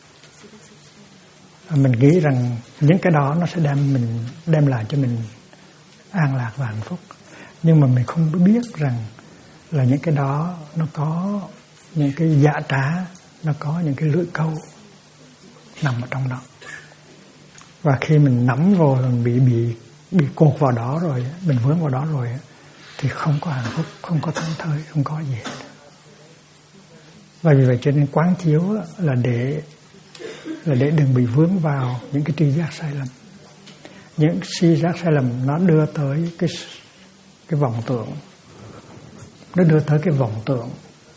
Mình nghĩ rằng những cái đó nó sẽ đem lại cho mình an lạc và hạnh phúc. Nhưng mà mình không biết rằng là những cái đó nó có những cái dạ trá, nó có những cái lưỡi câu nằm ở trong đó. Và khi mình nắm vào, mình bị cột vào đó rồi, mình vướng vào đó rồi thì không có hạnh phúc, không có thảnh thơi, không có gì hết. Và vì vậy cho nên quán chiếu là để đừng bị vướng vào những cái tri giác sai lầm. Những tri giác sai lầm nó đưa tới cái vọng tưởng, nó đưa tới cái vọng tưởng.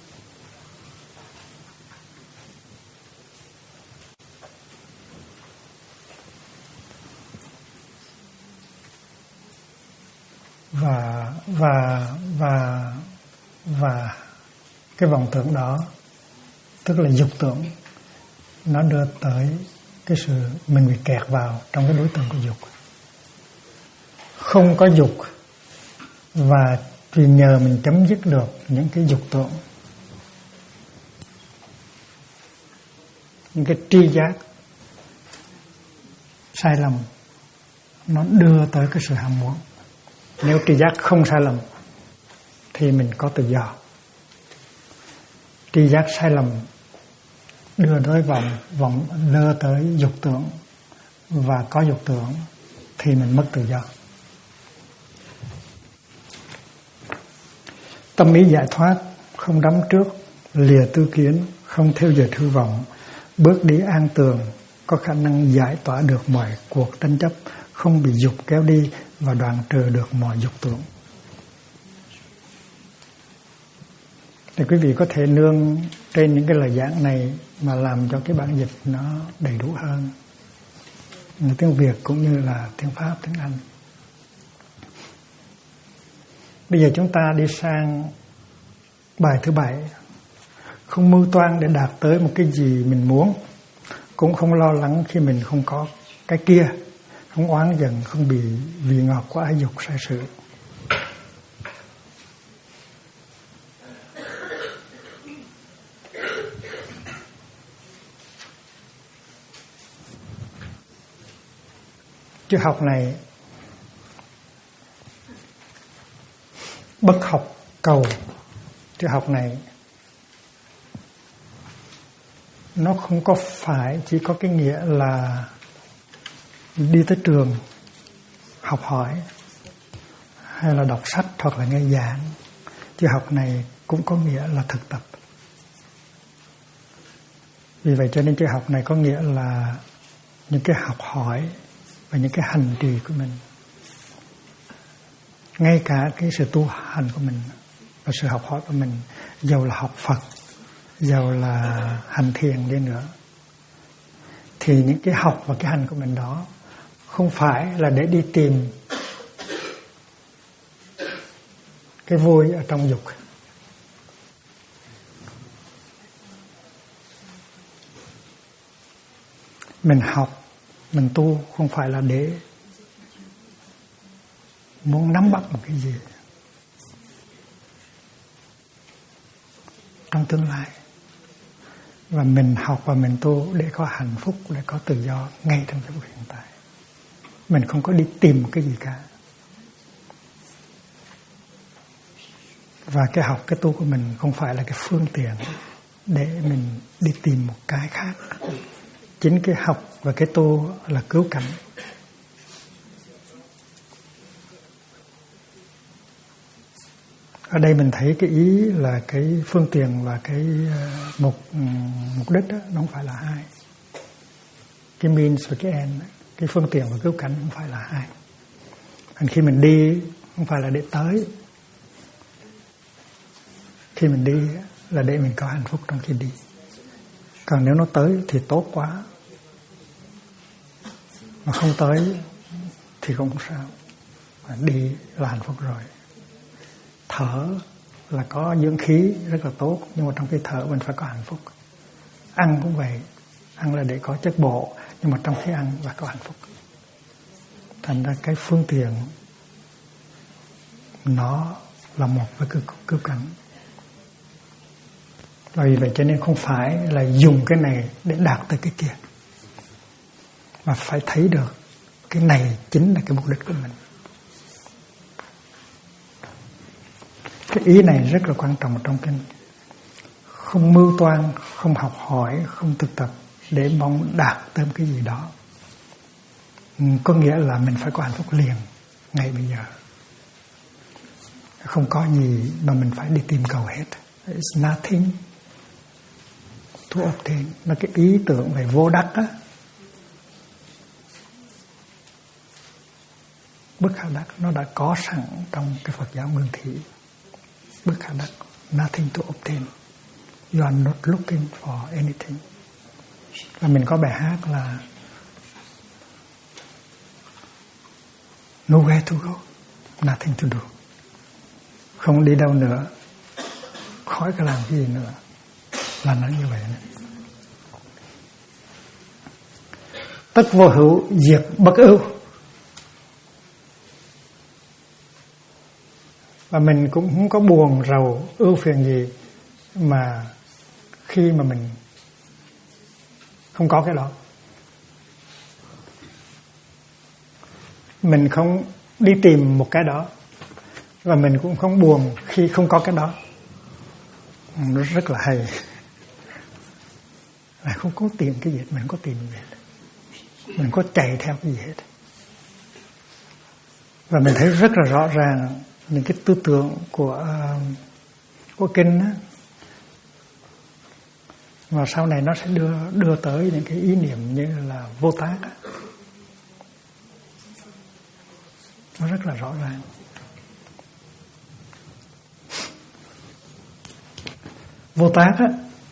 Và cái vọng tưởng đó tức là dục tưởng, nó đưa tới cái sự mình bị kẹt vào trong cái đối tượng của dục. Không có dục và vì nhờ mình chấm dứt được những cái dục tưởng, những cái tri giác sai lầm, nó đưa tới cái sự ham muốn. Nếu tri giác không sai lầm thì mình có tự do. Tri giác sai lầm đưa tới đưa tới dục tưởng, và có dục tưởng thì mình mất tự do. Tâm ý giải thoát, không đắm trước, lìa tư kiến, không theo dệt hư vọng, bước đi an tường, có khả năng giải tỏa được mọi cuộc tranh chấp, không bị dục kéo đi và đoạn trừ được mọi dục tưởng. Thì quý vị có thể nương trên những cái lời giảng này mà làm cho cái bản dịch nó đầy đủ hơn, tiếng Việt cũng như là tiếng Pháp, tiếng Anh. Bây giờ chúng ta đi sang bài thứ 7. Không mưu toan để đạt tới một cái gì mình muốn, cũng không lo lắng khi mình không có cái kia, không oán giận, không bị vị ngọt của ái dục sai sự. Triết học này bất học cầu. Triết học này nó không có phải chỉ có cái nghĩa là đi tới trường học hỏi hay là đọc sách hoặc là nghe giảng. Triết học này cũng có nghĩa là thực tập. Vì vậy cho nên triết học này có nghĩa là những cái học hỏi và những cái hành trì của mình, ngay cả cái sự tu hành của mình và sự học hỏi của mình, dầu là học Phật, dầu là hành thiền đi nữa, thì những cái học và cái hành của mình đó không phải là để đi tìm cái vui ở trong dục. Mình học, mình tu không phải là để muốn nắm bắt một cái gì trong tương lai. Và mình học và mình tu để có hạnh phúc, để có tự do ngay trong cái phút hiện tại. Mình không có đi tìm cái gì cả. Và cái học, cái tu của mình không phải là cái phương tiện để mình đi tìm một cái khác. Chính cái học và cái tu là cứu cánh. Ở đây mình thấy cái ý là cái phương tiện và cái mục đích đó, nó không phải là hai. Cái means và cái end, cái phương tiện và cứu cánh không phải là hai. Còn khi mình đi không phải là để tới. Khi mình đi là để mình có hạnh phúc trong khi đi. Còn nếu nó tới thì tốt quá, mà không tới thì cũng không sao. Mà đi là hạnh phúc rồi. Thở là có dưỡng khí rất là tốt, nhưng mà trong khi thở mình phải có hạnh phúc. Ăn cũng vậy, ăn là để có chất bổ, nhưng mà trong khi ăn là có hạnh phúc. Thành ra cái phương tiện nó là một với cứu cánh. Và vì vậy cho nên không phải là dùng cái này để đạt tới cái kia, mà phải thấy được cái này chính là cái mục đích của mình. Cái ý này rất là quan trọng trong kinh. Không mưu toan, không học hỏi, không thực tập để mong đạt tới cái gì đó. Có nghĩa là mình phải có hạnh phúc liền, ngay bây giờ. Không có gì mà mình phải đi tìm cầu hết. It's nothing to obtain. Nó cái ý tưởng về vô đắc á. Bất khả đắc nó đã có sẵn trong cái Phật giáo Nguyên Thủy. Bất khả đắc, nothing to obtain. You are not looking for anything. Và mình có bài hát là nowhere to go, nothing to do. Không đi đâu nữa, khỏi có làm cái gì nữa. Là nó như vậy nữa. Tất vô hữu, diệt bất ưu. Và mình cũng không có buồn rầu ưu phiền gì mà khi mà mình không có cái đó. Mình không đi tìm một cái đó, và mình cũng không buồn khi không có cái đó. Nó rất là hay. Là không có tìm cái gì hết, mình không có tìm gì hết. Mình có chạy theo cái gì hết. Và mình thấy rất là rõ ràng những cái tư tưởng của kinh á, và sau này nó sẽ đưa tới những cái ý niệm như là vô tác á. Nó rất là rõ ràng. Vô tác á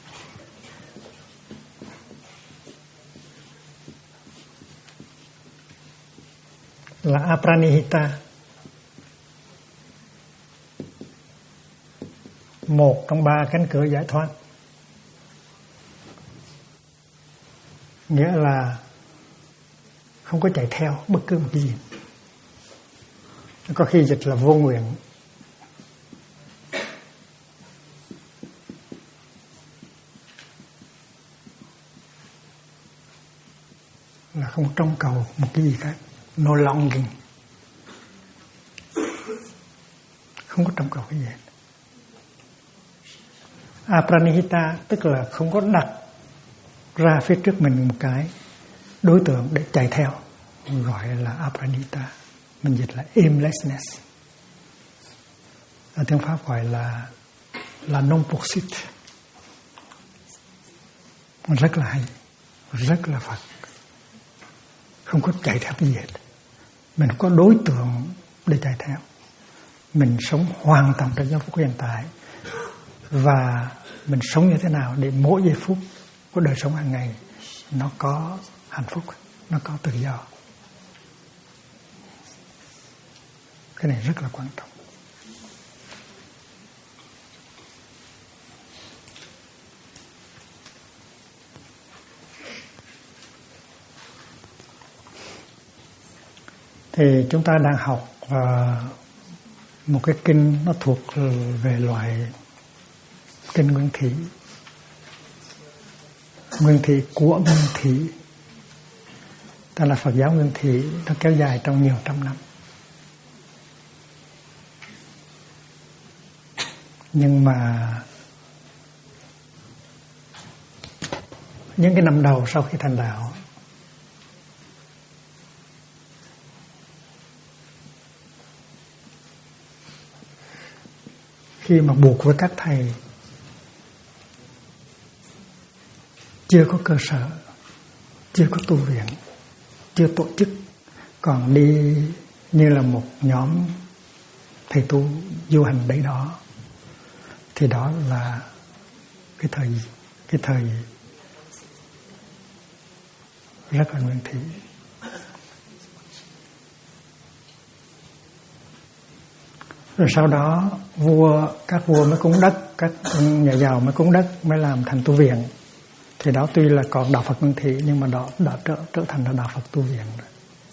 là apranihita, một trong ba cánh cửa giải thoát. Nghĩa là không có chạy theo bất cứ một cái gì. Có khi dịch là vô nguyện. Là không trông cầu một cái gì khác. no longing, không có trông cầu cái gì. Apranihita tức là không có đặt ra phía trước mình một cái đối tượng để chạy theo, gọi là apranihita, mình dịch là aimlessness. Ở tiếng Pháp gọi là non pursuit. Rất là hay, rất là Phật. Không có chạy theo cái gì hết. Mình có đối tượng để chạy theo. Mình sống hoàn toàn trong giây phút hiện tại. Và mình sống như thế nào để mỗi giây phút của đời sống hàng ngày nó có hạnh phúc, nó có tự do. Cái này rất là quan trọng. Thì chúng ta đang học một cái kinh nó thuộc về loại kinh Nguyên Thủy. Nguyên Thủy của Nguyên Thủy, tức là Phật giáo Nguyên Thủy, nó kéo dài trong nhiều trăm năm. Nhưng mà những cái năm đầu sau khi thành đạo, khi mà buộc với các thầy chưa có cơ sở, chưa có tu viện, chưa tổ chức, còn đi như là một nhóm thầy tu du hành đấy đó, thì đó là cái thời rất là Nguyên Thủy. Rồi sau đó các vua mới cúng đất, các nhà giàu mới cúng đất, mới làm thành tu viện. Thì đó tuy là còn đạo Phật Nguyên Thủy, nhưng mà đó đã trở thành là đạo Phật tu viện rồi.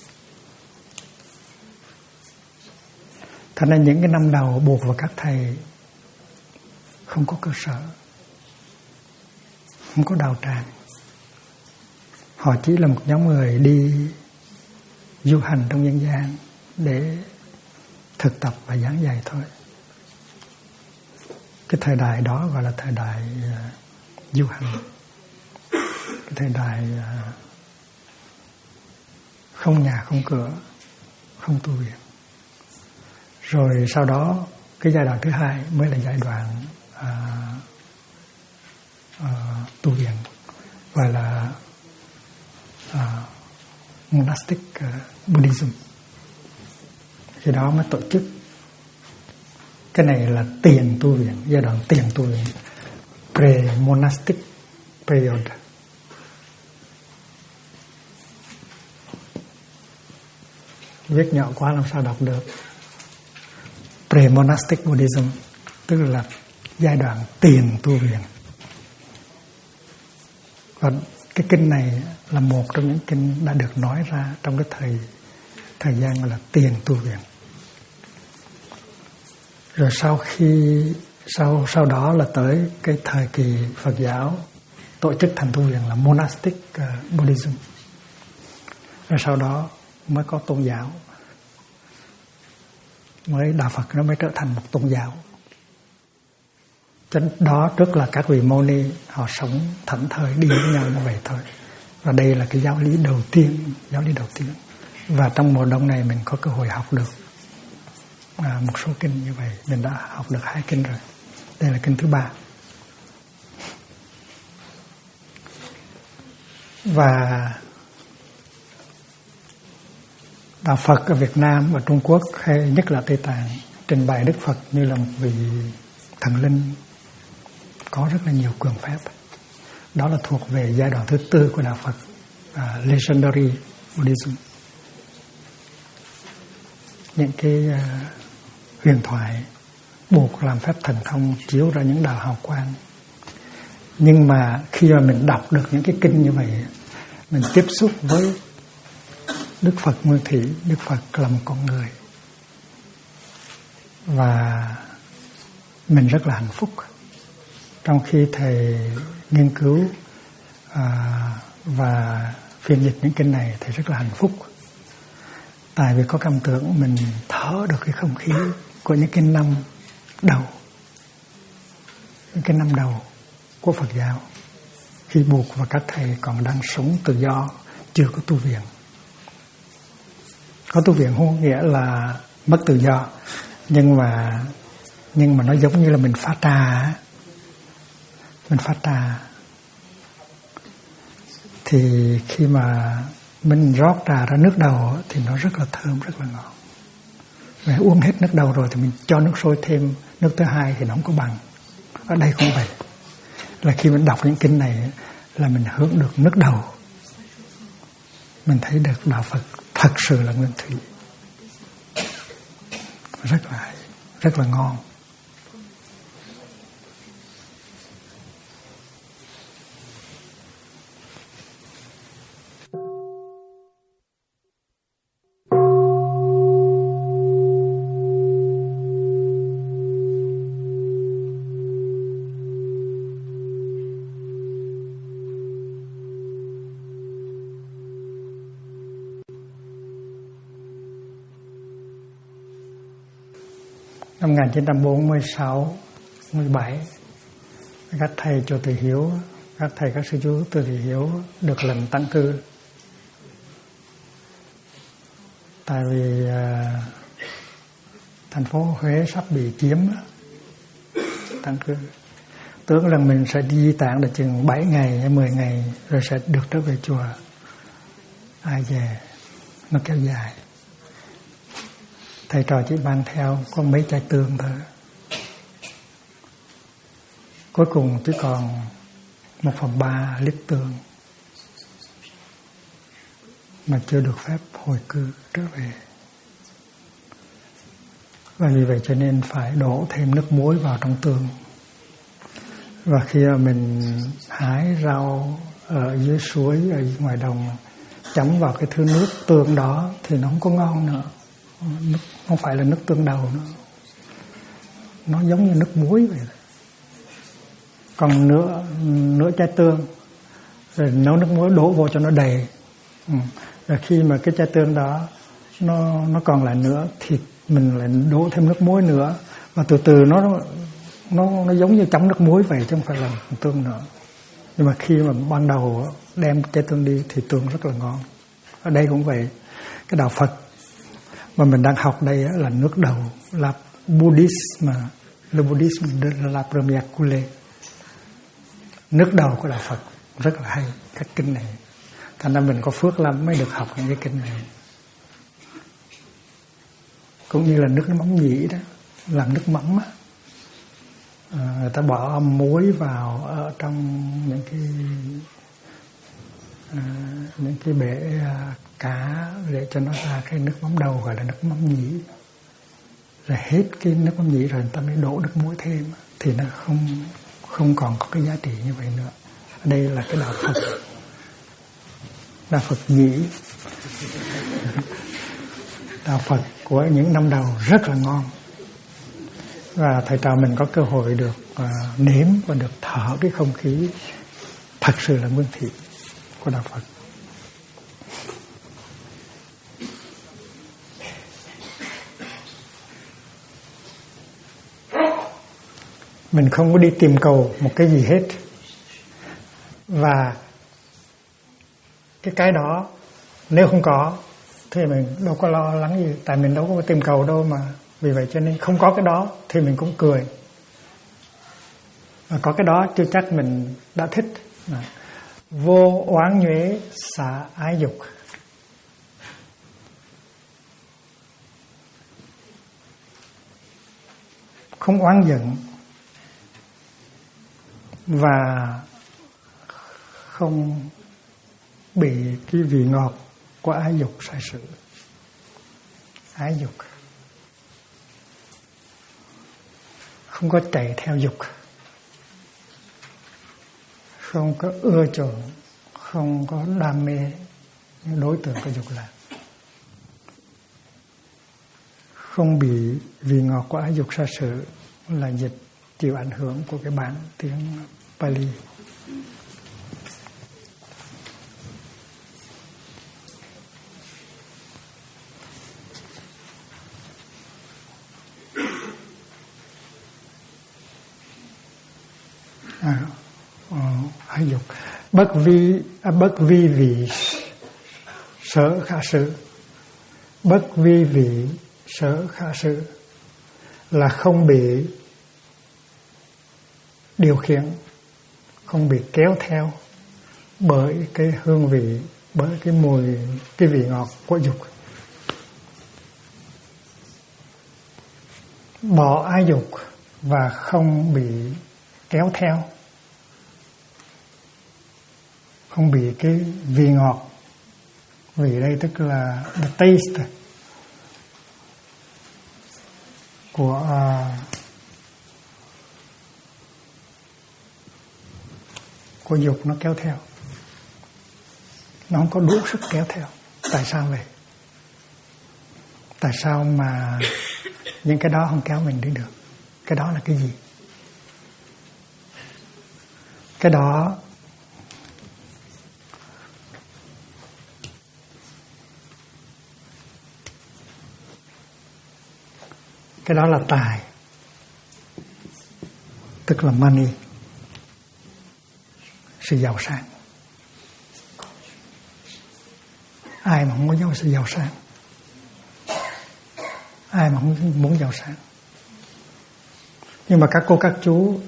Thành ra những cái năm đầu buộc vào các thầy không có cơ sở, không có đạo tràng. Họ chỉ là một nhóm người đi du hành trong nhân gian để thực tập và giảng dạy thôi. Cái thời đại đó gọi là thời đại du hành, cái thời đại không nhà không cửa, không tu viện. Rồi sau đó cái giai đoạn thứ hai mới là giai đoạn tu viện, gọi là monastic Buddhism. Khi đó mới tổ chức. Cái này là tiền tu viện, giai đoạn tiền tu viện, pre-monastic period. Viết nhỏ quá làm sao đọc được. Pre-monastic Buddhism tức là giai đoạn tiền tu viện. Và cái kinh này là một trong những kinh đã được nói ra trong cái thời gian gọi là tiền tu viện. Rồi sau đó là tới cái thời kỳ Phật giáo tổ chức thành tu viện là monastic Buddhism. Rồi sau đó mới có tôn giáo, mới đạo Phật nó mới trở thành một tôn giáo. Cho đó trước là các vị mâu ni họ sống thảnh thơi đi với nhau như vậy thôi. Và đây là cái giáo lý đầu tiên. Và trong mùa đông này mình có cơ hội học được một số kinh như vậy. Mình đã học được 2 kinh rồi. Đây là kinh thứ 3. Và đạo Phật ở Việt Nam và Trung Quốc hay nhất là Tây Tạng trình bày Đức Phật như là một vị thần linh có rất là nhiều quyền phép. Đó là thuộc về giai đoạn thứ 4 của đạo Phật, Legendary Buddhism. Những cái huyền thoại buộc làm phép thần thông chiếu ra những đạo hào quang. Nhưng mà khi mà mình đọc được những cái kinh như vậy, mình tiếp xúc với Đức Phật Nguyên Thủy, Đức Phật là một con người, và mình rất là hạnh phúc. Trong khi thầy nghiên cứu và phiên dịch những kinh này, thầy rất là hạnh phúc. Tại vì có cảm tưởng mình thở được cái không khí của những cái năm đầu, những cái năm đầu của Phật giáo, khi Bụt và các thầy còn đang sống tự do, chưa có tu viện. Có tu viện không nghĩa là mất tự do, nhưng mà nó giống như là mình pha trà. Mình pha trà thì khi mà mình rót trà ra nước đầu thì nó rất là thơm, rất là ngon. Và uống hết nước đầu rồi thì mình cho nước sôi thêm nước thứ hai thì nó không có bằng. Ở đây cũng vậy, là khi mình đọc những kinh này là mình hưởng được nước đầu, mình thấy được đạo Phật thật sự là nguyên thủy, rất là ngon. Năm 1946, 17, các thầy Chùa Từ Hiếu, các thầy các sư chú Từ Hiếu được lệnh tăng cư. Tại vì thành phố Huế sắp bị chiếm, tăng cư. Tưởng là mình sẽ đi di tản được chừng 7 ngày hay 10 ngày rồi sẽ được trở về chùa. Ai về, nó kéo dài. Thầy trò chỉ mang theo có mấy chai tương thôi. Cuối cùng chỉ còn 1/3 lít tương mà chưa được phép hồi cư trở về. Và vì vậy cho nên phải đổ thêm nước muối vào trong tương. Và khi mình hái rau ở dưới suối, ở ngoài đồng, chấm vào cái thứ nước tương đó thì nó không có ngon nữa. Không phải là nước tương đầu nữa, nó giống như nước muối vậy. Còn nửa chai tương rồi nấu nước muối đổ vô cho nó đầy. Rồi khi mà cái chai tương đó nó còn lại nữa thì mình lại đổ thêm nước muối nữa, và từ từ nó giống như chấm nước muối vậy chứ không phải là tương nữa. Nhưng mà khi mà ban đầu đem chai tương đi thì tương rất là ngon. Ở đây cũng vậy, cái đạo Phật mà mình đang học đây là nước đầu, là Buddhism, le Buddhisme de la première coulée. Nước đầu của đạo Phật rất là hay, các kinh này. Thành ra mình có phước lắm mới được học những cái kinh này. Cũng như là nước mắm nhĩ đó, làm nước mắm á. Người ta bỏ muối vào ở trong những cái bể cá để cho nó ra cái nước mắm đầu gọi là nước mắm nhĩ. Rồi hết cái nước mắm nhĩ rồi người ta mới đổ nước muối thêm thì nó không còn có cái giá trị như vậy nữa. Đây là cái đạo Phật, đạo Phật nhĩ, đạo Phật của những năm đầu rất là ngon. Và thầy trò mình có cơ hội được nếm và được thở cái không khí thật sự là nguyên thủy của đạo Phật. Mình không có đi tìm cầu một cái gì hết. Và cái đó nếu không có thì mình đâu có lo lắng gì. Tại mình đâu có tìm cầu đâu mà. Vì vậy cho nên không có cái đó thì mình cũng cười. Và có cái đó chưa chắc mình đã thích. Vô oán nhuế xả ái dục. Không oán giận và không bị cái vị ngọt của ái dục sai sự. Ái dục, không có chạy theo dục, không có ưa chuộng, không có đam mê những đối tượng của dục lạc, không bị vị ngọt của ái dục sai sự là dịch chịu ảnh hưởng của cái bản tiếng Pali. Ái dục. Bất vi vị sở khả sự. Bất vi vị sở khả sự là không bị điều khiển, không bị kéo theo bởi cái hương vị, bởi cái mùi, cái vị ngọt của dục. Bỏ ái dục và không bị kéo theo, không bị cái vị ngọt. Vị đây tức là the taste của dục nó kéo theo. Nó không có đủ sức kéo theo. Tại sao vậy? Tại sao mà những cái đó không kéo mình đi được? Cái đó là cái gì? Cái đó là tài, tức là money, sự giàu sang. Ai mà không có sự giàu sang? Ai mà không muốn giàu sang? Nhưng mà các cô các chú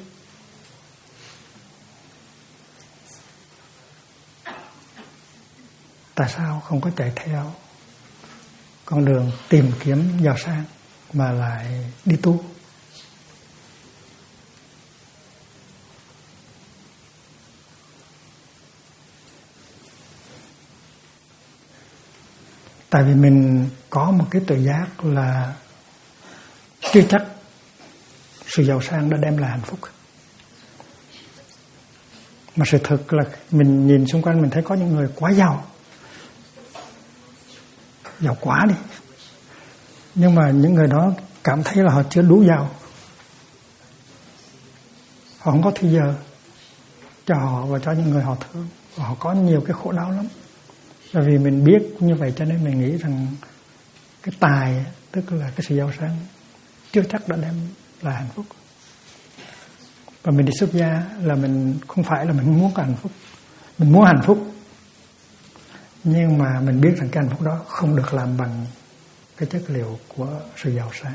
tại sao không có chạy theo con đường tìm kiếm giàu sang mà lại đi tu? Tại vì mình có một cái tự giác là chưa chắc sự giàu sang đã đem lại hạnh phúc. Mà sự thực là mình nhìn xung quanh mình thấy có những người quá giàu, giàu quá đi, nhưng mà những người đó cảm thấy là họ chưa đủ giàu. Họ không có thời giờ cho họ và cho những người họ thương. Và họ có nhiều cái khổ đau lắm. Bởi vì mình biết như vậy cho nên mình nghĩ rằng cái tài, tức là cái sự giàu sang, chưa chắc đã đem lại hạnh phúc. Và mình đi xuất gia là mình không phải là mình muốn có hạnh phúc. Mình muốn hạnh phúc, nhưng mà mình biết rằng cái hạnh phúc đó không được làm bằng cái chất liệu của sự giàu sang.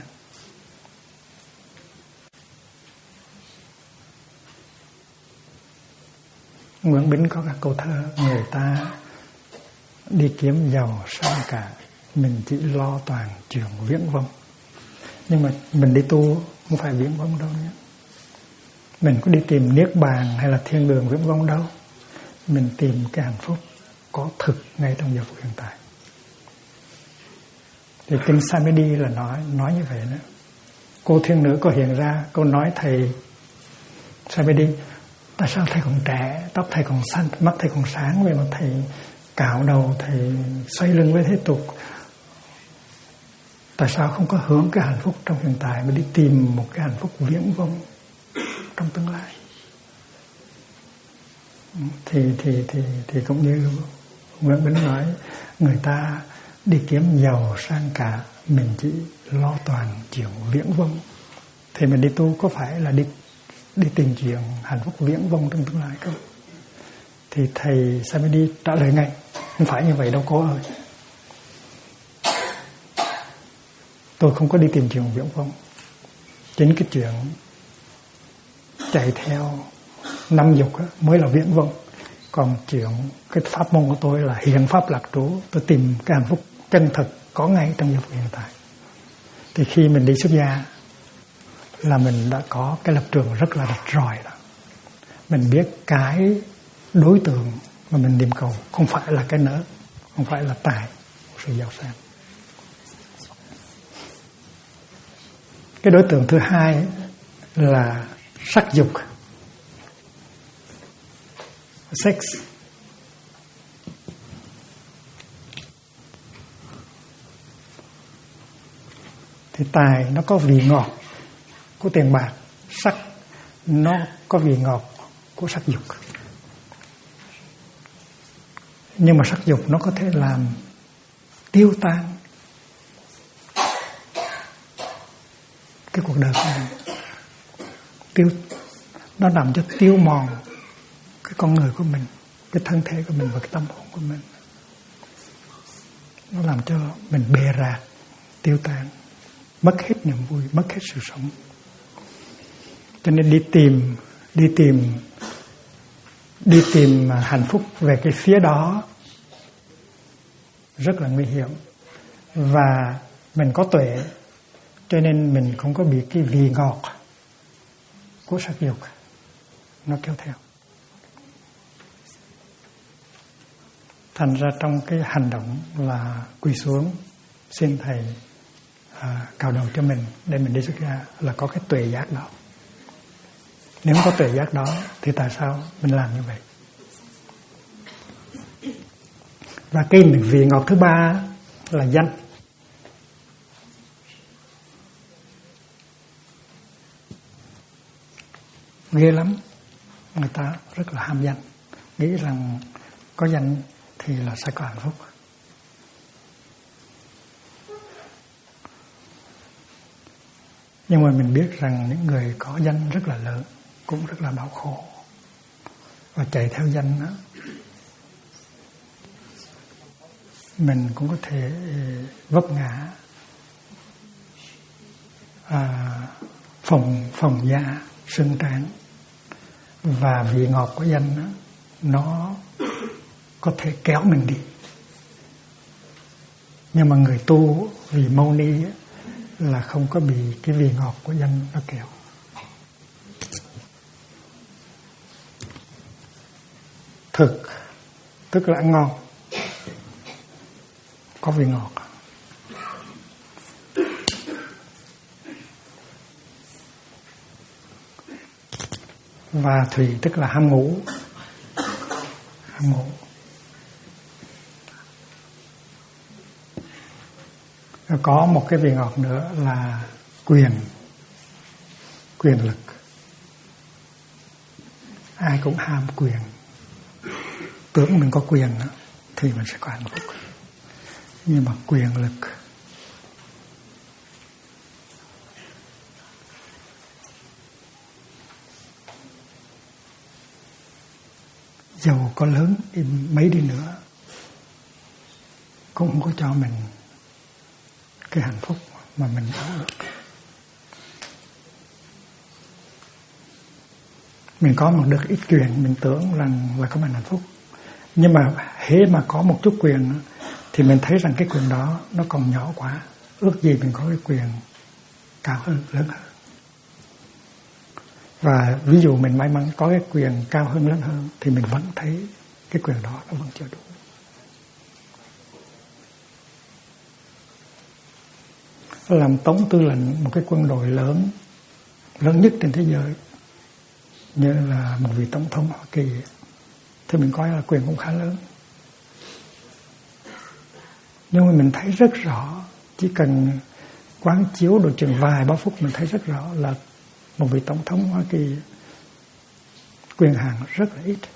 Nguyễn Bính có các câu thơ: người ta đi kiếm giàu sang cả, mình chỉ lo toàn chuyện viễn vông. Nhưng mà mình đi tu không phải viễn vông đâu nhé. Mình có đi tìm niết bàn hay là thiên đường viễn vông đâu. Mình tìm cái hạnh phúc có thực ngay trong giờ phút hiện tại. Thì kinh Samedi là nói như vậy đó. Cô thiên nữ có hiện ra, cô nói thầy Samedi: tại sao thầy còn trẻ, tóc thầy còn xanh, mắt thầy còn sáng, vậy mà thầy cạo đầu, thầy xoay lưng với thế tục? Tại sao không có hưởng cái hạnh phúc trong hiện tại mà đi tìm một cái hạnh phúc viễn vông trong tương lai? Thì cũng như Nguyễn Bính nói, người ta đi kiếm giàu sang cả, mình chỉ lo toàn chuyện viễn vông. Thì mình đi tu có phải là đi tìm chuyện hạnh phúc viễn vông trong tương lai không? Thì thầy Samedi trả lời ngay: không phải như vậy đâu cô ơi. Tôi không có đi tìm chuyện viễn vông. Chính cái chuyện chạy theo năm dục mới là viễn vông. Còn chuyện cái pháp môn của tôi là hiện pháp lạc trú. Tôi tìm cái hạnh phúc chân thực có ngay trong giờ phút hiện tại. Thì khi mình đi xuất gia là mình đã có cái lập trường rất là rạch ròi đó. Mình biết cái đối tượng mà mình niệm cầu không phải là cái nỡ, không phải là tài của sự giàu sang. Cái đối tượng thứ hai là sắc dục, sex. Thì tài nó có vị ngọt của tiền bạc, sắc nó có vị ngọt của sắc dục. Nhưng mà sắc dục nó có thể làm tiêu tan cái cuộc đời của mình. nó làm cho tiêu mòn cái con người của mình, cái thân thể của mình và cái tâm hồn của mình. Nó làm cho mình bề rạc, tiêu tan, mất hết niềm vui, mất hết sự sống. Cho nên đi tìm hạnh phúc về cái phía đó rất là nguy hiểm. Và mình có tuệ, cho nên mình không có bị cái vị ngọt của sắc dục nó kéo theo. Thành ra trong cái hành động là quỳ xuống xin thầy cạo đầu cho mình để mình đi xuất gia là có cái tuệ giác đó. Nếu có tuệ giác đó thì tại sao mình làm như vậy? Và cái vị ngọt thứ ba là danh. Ghê lắm, người ta rất là ham danh, nghĩ rằng có danh thì là sẽ có hạnh phúc. Nhưng mà mình biết rằng những người có danh rất là lớn cũng rất là đau khổ, và chạy theo danh đó mình cũng có thể vấp ngã, phồng da, sưng trán, và vị ngọt của danh đó, nó có thể kéo mình đi. Nhưng mà người tu vì mâu ni là không có bị cái vị ngọt của danh nó kéo. Thực tức là ăn ngon, có vị ngọt. Và thủy tức là ham ngủ. Có một cái vị ngọt nữa là quyền lực. Ai cũng ham quyền, tưởng mình có quyền đó, thì mình sẽ có hạnh phúc. Nhưng mà quyền lực dầu có lớn mấy đi nữa cũng không có cho mình cái hạnh phúc mà mình có được. Mình có một được ít quyền, mình tưởng rằng là có mình hạnh phúc. Nhưng mà hễ mà có một chút quyền thì mình thấy rằng cái quyền đó nó còn nhỏ quá. Ước gì mình có cái quyền cao hơn, lớn hơn. Và ví dụ mình may mắn có cái quyền cao hơn, lớn hơn, thì mình vẫn thấy cái quyền đó nó vẫn chưa đủ. Làm tổng tư lệnh một cái quân đội lớn nhất trên thế giới, như là một vị tổng thống Hoa Kỳ, thì mình coi là quyền cũng khá lớn. Nhưng mà mình thấy rất rõ, chỉ cần quán chiếu độ chừng vài ba phút mình thấy rất rõ là một vị tổng thống Hoa Kỳ quyền hạn rất là ít.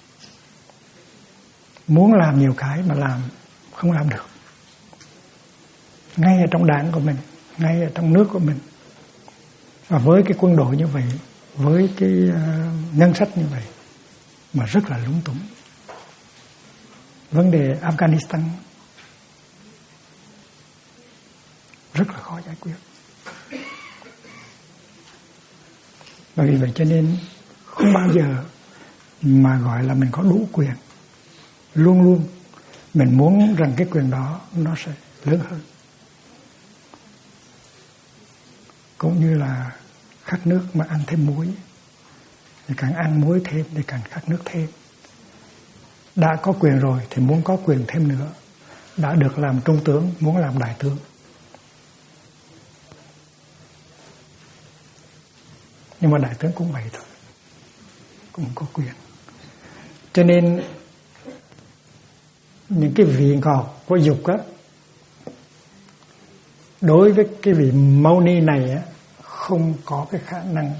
Muốn làm nhiều cái mà không làm được. Ngay ở trong đảng của mình, ngay ở trong nước của mình. Và với cái quân đội như vậy, với cái ngân sách như vậy mà rất là lúng túng. Vấn đề Afghanistan rất là khó giải quyết. Bởi vì vậy cho nên không bao giờ mà gọi là mình có đủ quyền. Luôn luôn mình muốn rằng cái quyền đó nó sẽ lớn hơn. Cũng như là khát nước mà ăn thêm muối, thì càng ăn muối thêm thì càng khát nước thêm. Đã có quyền rồi thì muốn có quyền thêm nữa. Đã được làm trung tướng, muốn làm đại tướng. Nhưng mà đại tướng cũng vậy thôi, cũng có quyền. Cho nên những cái vị ngọt của dục á, đối với cái vị mâu ni này á, không có cái khả năng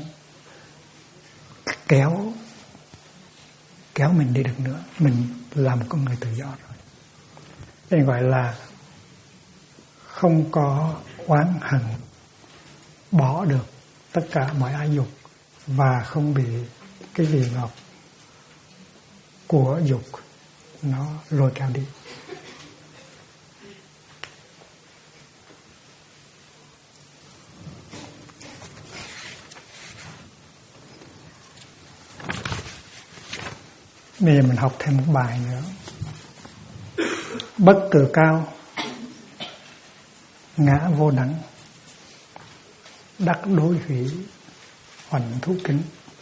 kéo mình đi được nữa. Mình là một con người tự do rồi. Đây gọi là không có oán hận, bỏ được tất cả mọi ái dục, và không bị cái vị ngọt của dục nó lôi kéo đi. Bây giờ mình học thêm một bài nữa. Bất tự cao, ngã vô đẳng, đắc đối hủy, hoành thú kính.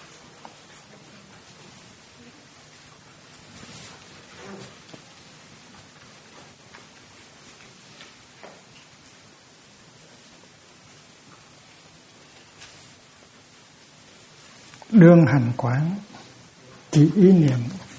Đương hành quán, chỉ ý niệm.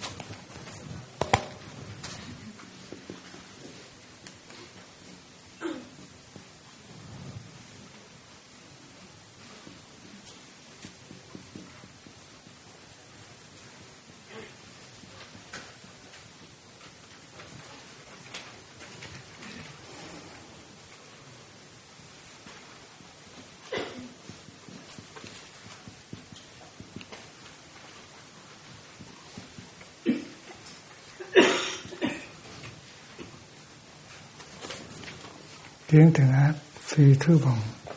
Kiến thường ác phi thứ vọng.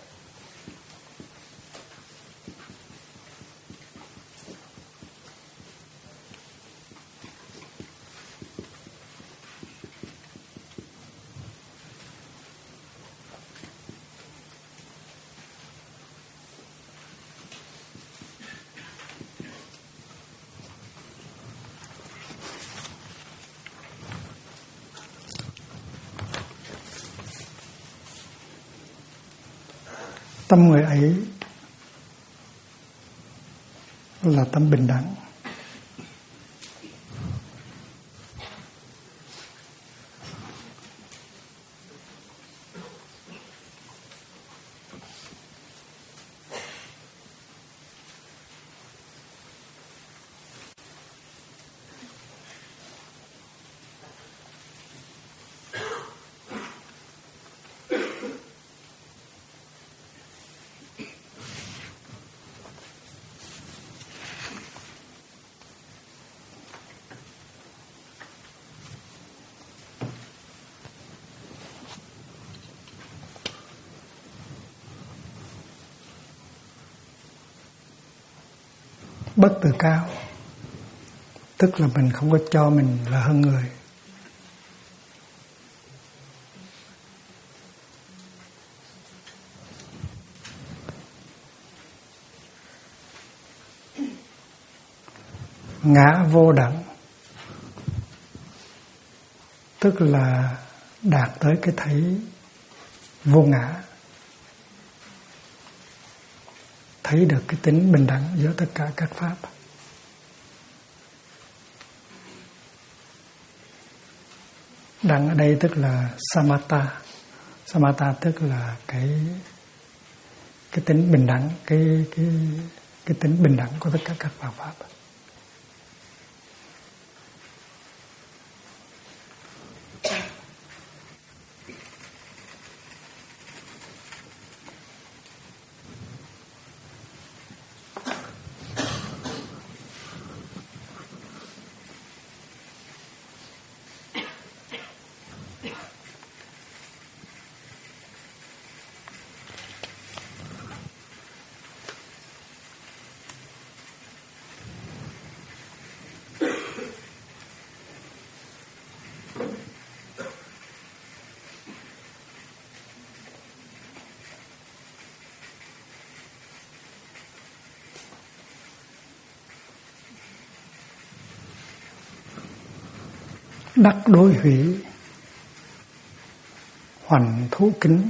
Tâm người ấy là tâm bình đẳng. Bất tự cao, tức là mình không có cho mình là hơn người. Ngã vô đẳng, tức là đạt tới cái thấy vô ngã, thấy được cái tính bình đẳng giữa tất cả các pháp. Đẳng ở đây tức là samatha. Samatha tức là cái tính bình đẳng, cái tính bình đẳng của tất cả các pháp. Đắc đối hủy, hoành thú kính.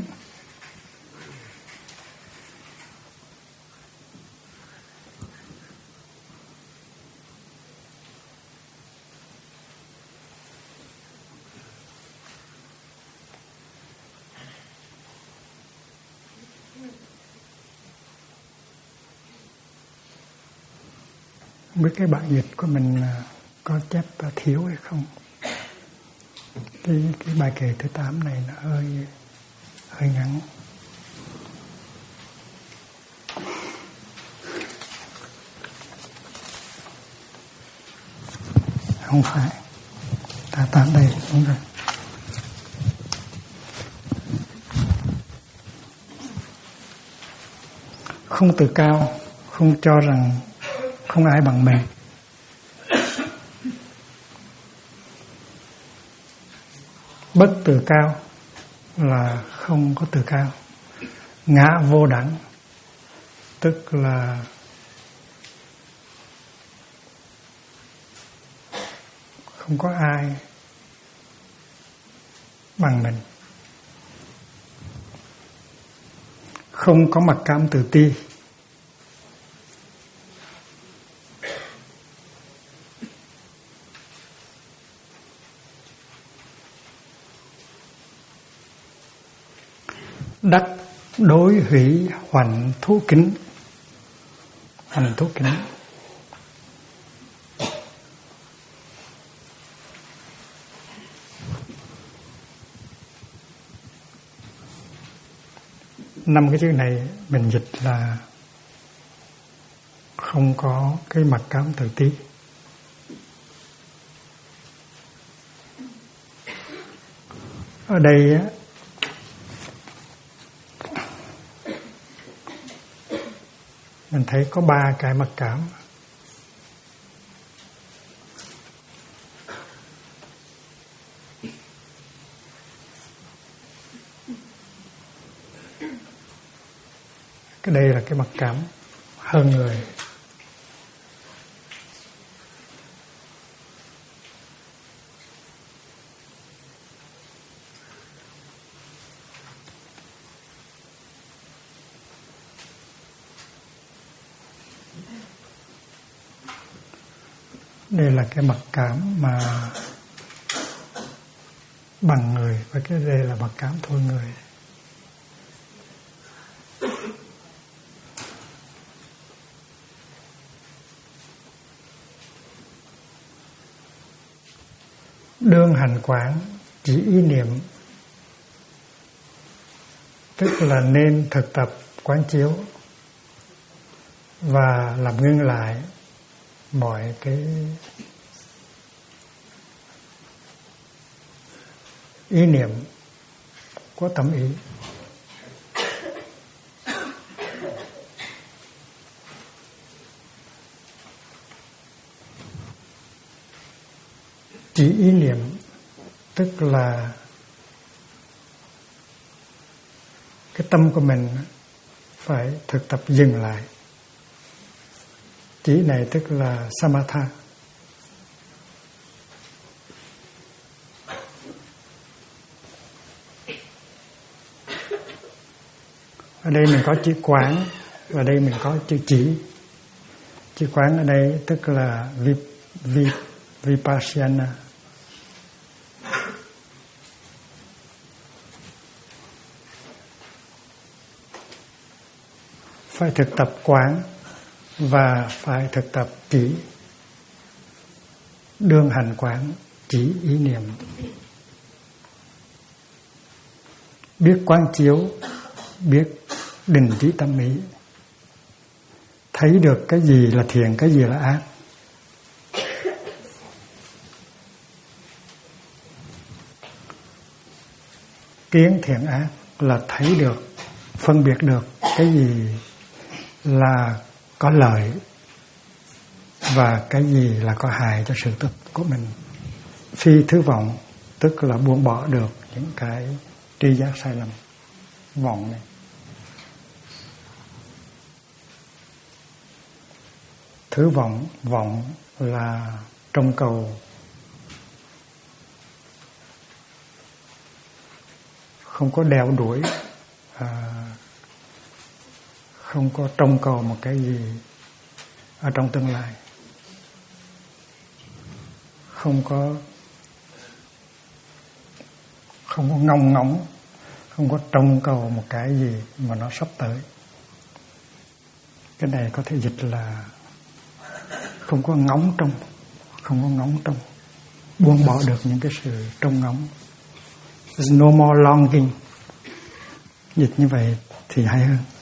Không biết cái bản dịch của mình có chép thiếu hay không? Cái bài kệ thứ 8 này nó hơi ngắn. Không phải. Ta tạm đây, đúng rồi. Không tự cao, không cho rằng không ai bằng mình. Bất tự cao là không có tự cao. Ngã vô đẳng tức là không có ai bằng mình. Không có mặc cảm tự ti. Đắc đối hủy hoành thú kính. Hoành thú kính. Năm cái chữ này mình dịch là không có cái mặc cảm tự ti. Ở đây á, mình thấy có 3 cái mặc cảm. Cái đây là cái mặc cảm hơn người. Đây là cái mặc cảm mà bằng người, và cái đây là mặc cảm thua người. Đương hành quán chỉ ý niệm, tức là nên thực tập quán chiếu và làm ngưng lại mọi cái ý niệm của tâm ý. Chỉ ý niệm tức là cái tâm của mình phải thực tập dừng lại. Chỉ này tức là samatha. Ở đây mình có chữ quán, và đây mình có chữ chỉ. Chữ quán ở đây tức là vipassana. Phải thực tập quán và phải thực tập chỉ. Đương hành quán chỉ ý niệm. Biết quán chiếu, biết đình chỉ tâm ý. Thấy được cái gì là thiện, cái gì là ác. Kiến thiện ác là thấy được, phân biệt được cái gì là có lợi và cái gì là có hại cho sự tập của mình. Phi thứ vọng tức là buông bỏ được những cái tri giác sai lầm. Vọng này, thứ vọng, vọng là trông cầu, không có đeo đuổi, không có trông cầu một cái gì ở trong tương lai, không có ngóng ngóng, không có trông cầu một cái gì mà nó sắp tới. Cái này có thể dịch là không có ngóng trông, không có ngóng trông, buông bỏ được những cái sự trông ngóng. No more longing. Dịch như vậy thì hay hơn.